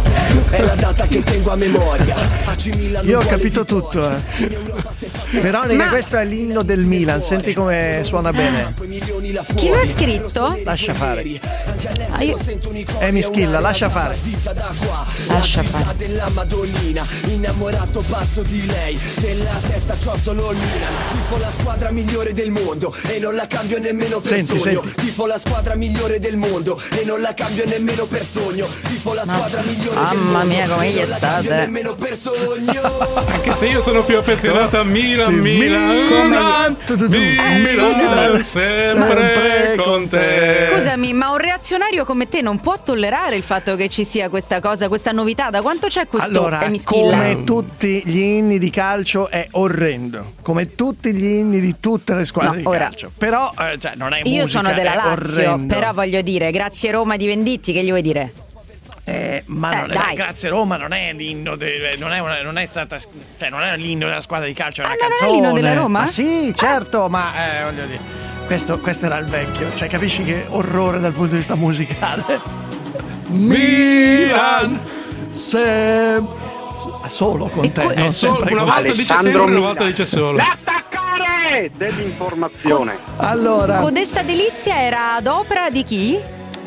È la data che tengo a memoria. Io ho capito tutto, eh. Veronica, Ma- questo è l'inno del Milan, senti come suona bene. Chi l'ha scritto? Lascia fare. Ah, io... Emi Schilla, lascia fare. Lascia fare. Della Madonnina, innamorato pazzo di lei. Nella testa c'ho solo il Milan. Tifo la squadra migliore del mondo e non la cambio nemmeno per Senti, sogno. senti. Tifo la squadra migliore del mondo e non la cambio nemmeno per sogno. Tifo la squadra migliore del mondo. Mamma mia, come e gli non la cambio state. nemmeno per sogno. Anche se io sono più affezionato a Milan, Sì, Milan, Milan. Tu, tu, tu. Milan, scusami. sempre, Sempre con te. Scusami, ma un reazionario come te non può tollerare il fatto che ci sia questa cosa, questa novità? Da quanto c'è questo Allora, Emi Schilla? come tutti gli inni di calcio è orrendo, come tutti gli inni di tutte le squadre No, di ora- calcio. Però, eh, cioè, non è musica, Io sono della è Lazio, orrendo. però voglio dire, grazie Roma di Venditti, che gli vuoi dire? Eh, ma Eh, non è, dai. grazie Roma non è l'inno de- non è, una, non è stata cioè non è l'inno della squadra di calcio, è una Ah, non è canzone. l'inno della Roma? Ma sì, certo, ma eh, voglio dire, questo, questo era il vecchio, cioè capisci che orrore dal punto di vista musicale. Milan se solo con te, que- non è solo- sempre una con- volta dice sempre, una volta dice solo. L'attaccare dell'informazione. Allora, Codesta delizia era ad opera di chi?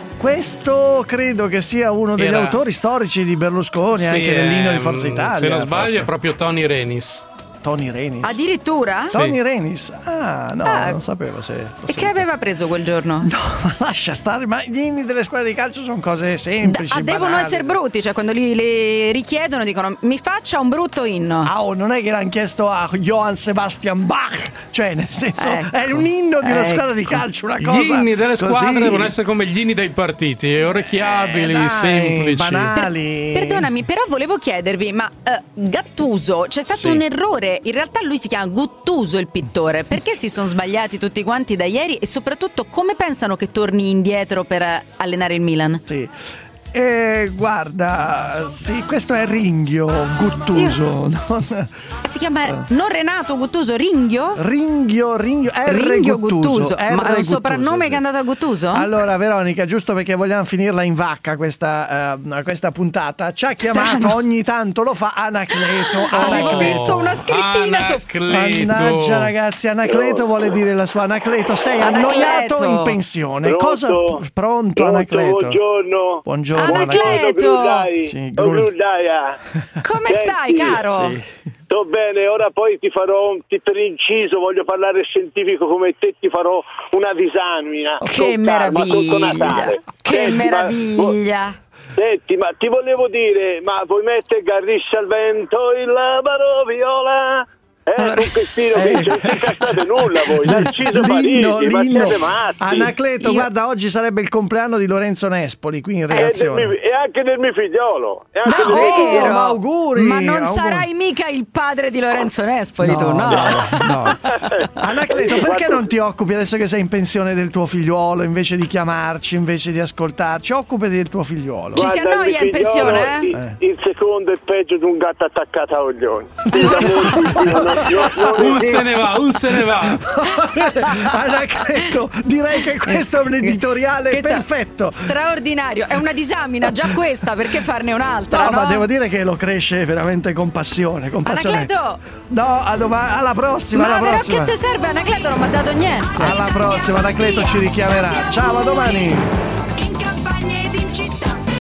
questo credo che sia uno degli Era- autori storici di Berlusconi, Sì, anche dell'inno di ehm, Forza Italia. Se non sbaglio forse. è proprio Tony Renis. Tony Renis. Addirittura? Sì. Tony Renis. Ah, no, Ah. non sapevo se E fosse- che aveva preso quel giorno? Ma lascia stare, ma gli inni delle squadre di calcio sono cose semplici. Ah, devono banali. essere brutti, cioè quando li, li richiedono dicono mi faccia un brutto inno. Ah, oh, non è che l'hanno chiesto a Johann Sebastian Bach, cioè nel senso Ecco. è un inno di una Ecco. squadra di calcio, una cosa Gli inni delle squadre così. devono essere come gli inni dei partiti, orecchiabili, Eh, dai, semplici. banali. Perdonami, però volevo chiedervi, ma eh, Gattuso, c'è stato Sì. un errore, in realtà lui si chiama Guttuso il pittore, perché si sono sbagliati tutti quanti da ieri e soprattutto come pensano che torni indietro per eh, allenare il Milan? Sì. Eh, guarda, sì, questo è Ringhio Guttuso. Non... Si chiama non Renato Guttuso, Ringhio? Ringhio, Ringhio, R. Ringhio Guttuso. Guttuso, R. ma è un Guttuso, soprannome sì. che è andato a Guttuso? Allora, Veronica, giusto perché vogliamo finirla in vacca questa, eh, questa puntata, ci ha chiamato Strano. ogni tanto, lo fa Anacleto. Avevo Anacleto. visto una scrittina su... Mannaggia ragazzi, Anacleto vuole dire la sua. Anacleto, sei Anacleto. annoiato in pensione. Pronto? Cosa pronto, Pronto, Anacleto? buongiorno. Buongiorno Anacleto. Grudai. Sì, Oh, Gru- Grudaia. Come Senti, stai, caro? Sì. Sto bene, ora poi ti farò, ti, per inciso, voglio parlare scientifico come te, ti farò una disamina. Che con calma, sotto meraviglia! Natale. Che Senti, ma- meraviglia! Senti, ma ti volevo dire, ma vuoi mettere Garriscia al vento, il labaro viola? Eh, Allora- con che stile Eh. non ci cascate nulla voi, Narciso L'inno, Parisi, ma l'inno. siete matti. Anacleto, Io- guarda, oggi sarebbe il compleanno di Lorenzo Nespoli qui in E, del redazione. mio- e anche del mio figliolo. E anche del mio Davvero? figliolo. Ma auguri, Ma non auguri. sarai mica il padre di Lorenzo Nespoli, No, tu, no? no, no. Anacleto, perché non ti occupi adesso che sei in pensione del tuo figliuolo invece di chiamarci, invece di ascoltarci? Occupati del tuo figliuolo. Ci si Guarda, annoia il in pensione, figliolo, eh? Il, il secondo è peggio di un gatto attaccato a coglioni. Non- non- non Un esiste. se ne va, un se ne va. Anacleto, direi che questo è un editoriale Questo- perfetto. Straordinario, è una disamina già questa, perché farne un'altra, No, no? ma devo dire che lo cresce veramente con passione, con passione. Anacleto! No, a doma- alla prossima, Ma alla però prossima. che ti serve? Anacleto non mi ha dato niente. Alla prossima, Anacleto ci richiamerà. Ciao, a domani.